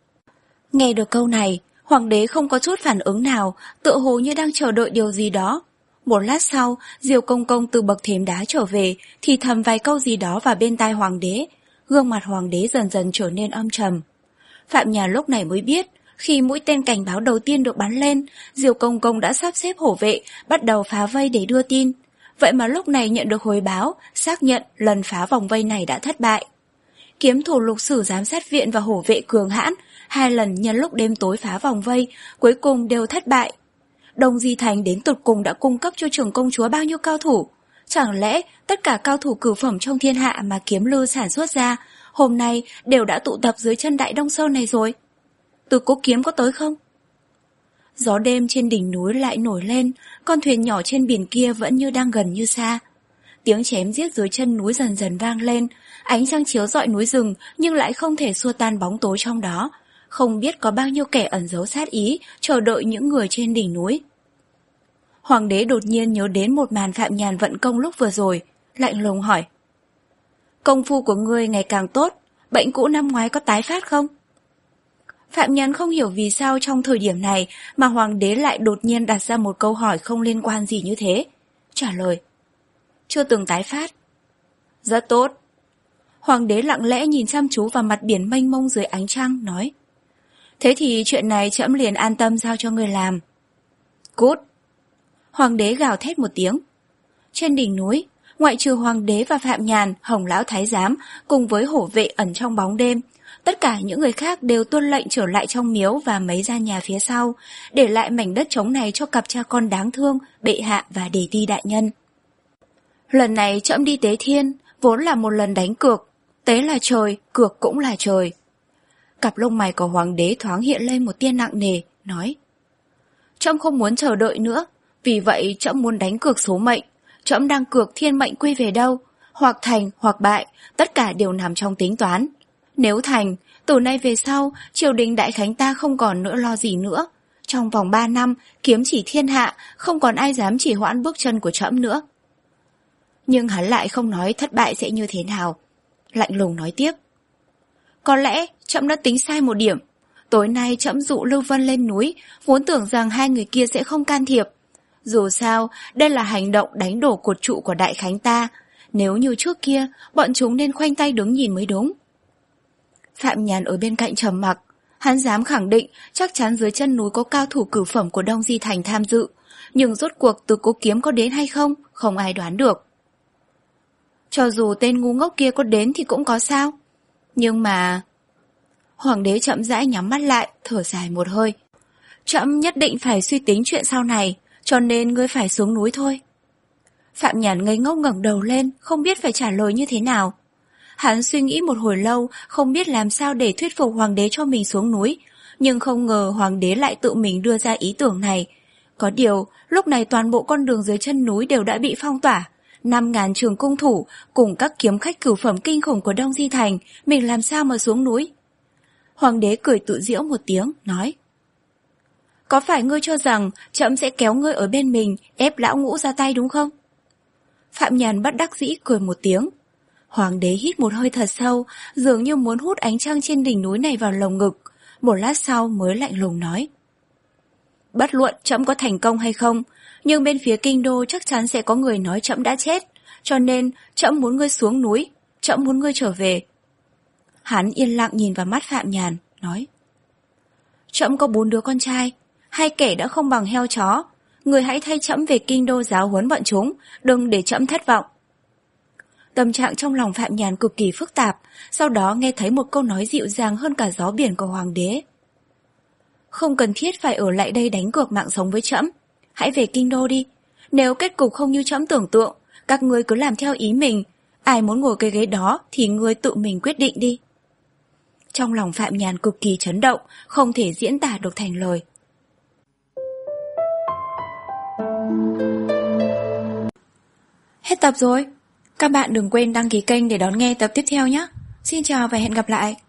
Nghe được câu này, Hoàng đế không có chút phản ứng nào, tựa hồ như đang chờ đợi điều gì đó. Một lát sau, Diêu Công Công từ bậc thềm đá trở về, thì thầm vài câu gì đó vào bên tai Hoàng đế. Gương mặt Hoàng đế dần dần trở nên âm trầm. Phạm Nhàn lúc này mới biết, khi mũi tên cảnh báo đầu tiên được bắn lên, Diêu Công Công đã sắp xếp hổ vệ, bắt đầu phá vây để đưa tin. Vậy mà lúc này nhận được hồi báo, xác nhận lần phá vòng vây này đã thất bại. Kiếm thủ Lục Sử giám sát viện và hổ vệ cường hãn, hai lần nhân lúc đêm tối phá vòng vây, cuối cùng đều thất bại. Đông Di Thành đến tột cùng đã cung cấp cho trưởng công chúa bao nhiêu cao thủ? Chẳng lẽ tất cả cao thủ cửu phẩm trong thiên hạ mà Kiếm Lư sản xuất ra, hôm nay đều đã tụ tập dưới chân Đại Đông Sơn này rồi? Từ Cố Kiếm có tới không? Gió đêm trên đỉnh núi lại nổi lên, con thuyền nhỏ trên biển kia vẫn như đang gần như xa. Tiếng chém giết dưới chân núi dần dần vang lên, ánh trăng chiếu rọi núi rừng nhưng lại không thể xua tan bóng tối trong đó. Không biết có bao nhiêu kẻ ẩn giấu sát ý, chờ đợi những người trên đỉnh núi. Hoàng đế đột nhiên nhớ đến một màn Phạm Nhàn vận công lúc vừa rồi, lạnh lùng hỏi: công phu của ngươi ngày càng tốt, bệnh cũ năm ngoái có tái phát không? Phạm Nhàn không hiểu vì sao trong thời điểm này mà Hoàng đế lại đột nhiên đặt ra một câu hỏi không liên quan gì như thế. Trả lời: chưa từng tái phát. Rất tốt. Hoàng đế lặng lẽ nhìn chăm chú vào mặt biển mênh mông dưới ánh trăng, nói: thế thì chuyện này trẫm liền an tâm giao cho ngươi làm. Cút. Hoàng đế gào thét một tiếng. Trên đỉnh núi, ngoại trừ Hoàng đế và Phạm Nhàn, Hồng Lão Thái Giám cùng với hổ vệ ẩn trong bóng đêm, tất cả những người khác đều tuân lệnh trở lại trong miếu và mấy gian nhà phía sau, để lại mảnh đất trống này cho cặp cha con đáng thương, bệ hạ và đề ti đại nhân. Lần này trẫm đi tế thiên, vốn là một lần đánh cược, tế là trời, cược cũng là trời. Cặp lông mày của Hoàng đế thoáng hiện lên một tia nặng nề, nói: trẫm không muốn chờ đợi nữa, vì vậy trẫm muốn đánh cược số mệnh. Trẫm đang cược thiên mệnh quy về đâu, hoặc thành hoặc bại, tất cả đều nằm trong tính toán. Nếu thành, từ nay về sau, triều đình Đại Khánh ta không còn nữa lo gì nữa. Trong vòng ba năm, kiếm chỉ thiên hạ, không còn ai dám chỉ hoãn bước chân của trẫm nữa. Nhưng hắn lại không nói thất bại sẽ như thế nào. Lạnh lùng nói tiếp: có lẽ trẫm đã tính sai một điểm. Tối nay trẫm dụ Lưu Vân lên núi, vốn tưởng rằng hai người kia sẽ không can thiệp. Dù sao, đây là hành động đánh đổ cột trụ của Đại Khánh ta. Nếu như trước kia, bọn chúng nên khoanh tay đứng nhìn mới đúng. Phạm Nhàn ở bên cạnh trầm mặc. Hắn dám khẳng định chắc chắn dưới chân núi có cao thủ cửu phẩm của Đông Di Thành tham dự. Nhưng rốt cuộc Từ Cố Kiếm có đến hay không, không ai đoán được. Cho dù tên ngu ngốc kia có đến thì cũng có sao. Nhưng mà... Hoàng đế chậm rãi nhắm mắt lại, thở dài một hơi. Trẫm nhất định phải suy tính chuyện sau này, cho nên ngươi phải xuống núi thôi. Phạm Nhàn ngây ngốc ngẩng đầu lên, không biết phải trả lời như thế nào. Hắn suy nghĩ một hồi lâu, không biết làm sao để thuyết phục hoàng đế cho mình xuống núi, nhưng không ngờ hoàng đế lại tự mình đưa ra ý tưởng này. Có điều, lúc này toàn bộ con đường dưới chân núi đều đã bị phong tỏa. Năm ngàn trường cung thủ cùng các kiếm khách cửu phẩm kinh khủng của Đông Di Thành, mình làm sao mà xuống núi? Hoàng đế cười tự giễu một tiếng, nói: Có phải ngươi cho rằng trẫm sẽ kéo ngươi ở bên mình, ép lão ngũ ra tay đúng không? Phạm Nhàn bất đắc dĩ cười một tiếng. Hoàng đế hít một hơi thật sâu, dường như muốn hút ánh trăng trên đỉnh núi này vào lồng ngực. Một lát sau mới lạnh lùng nói: Bất luận trẫm có thành công hay không, nhưng bên phía kinh đô chắc chắn sẽ có người nói trẫm đã chết, cho nên trẫm muốn ngươi xuống núi, trẫm muốn ngươi trở về. Hắn yên lặng nhìn vào mắt Phạm Nhàn, nói: Trẫm có bốn đứa con trai, hai kẻ đã không bằng heo chó, người hãy thay trẫm về kinh đô giáo huấn bọn chúng, đừng để trẫm thất vọng. Tâm trạng trong lòng Phạm Nhàn cực kỳ phức tạp, sau đó nghe thấy một câu nói dịu dàng hơn cả gió biển của hoàng đế. Không cần thiết phải ở lại đây đánh cược mạng sống với trẫm, hãy về kinh đô đi. Nếu kết cục không như trẫm tưởng tượng, các ngươi cứ làm theo ý mình, ai muốn ngồi cái ghế đó thì ngươi tự mình quyết định đi. Trong lòng Phạm Nhàn cực kỳ chấn động, không thể diễn tả được thành lời. Hết tập rồi. Các bạn đừng quên đăng ký kênh để đón nghe tập tiếp theo nhé. Xin chào và hẹn gặp lại.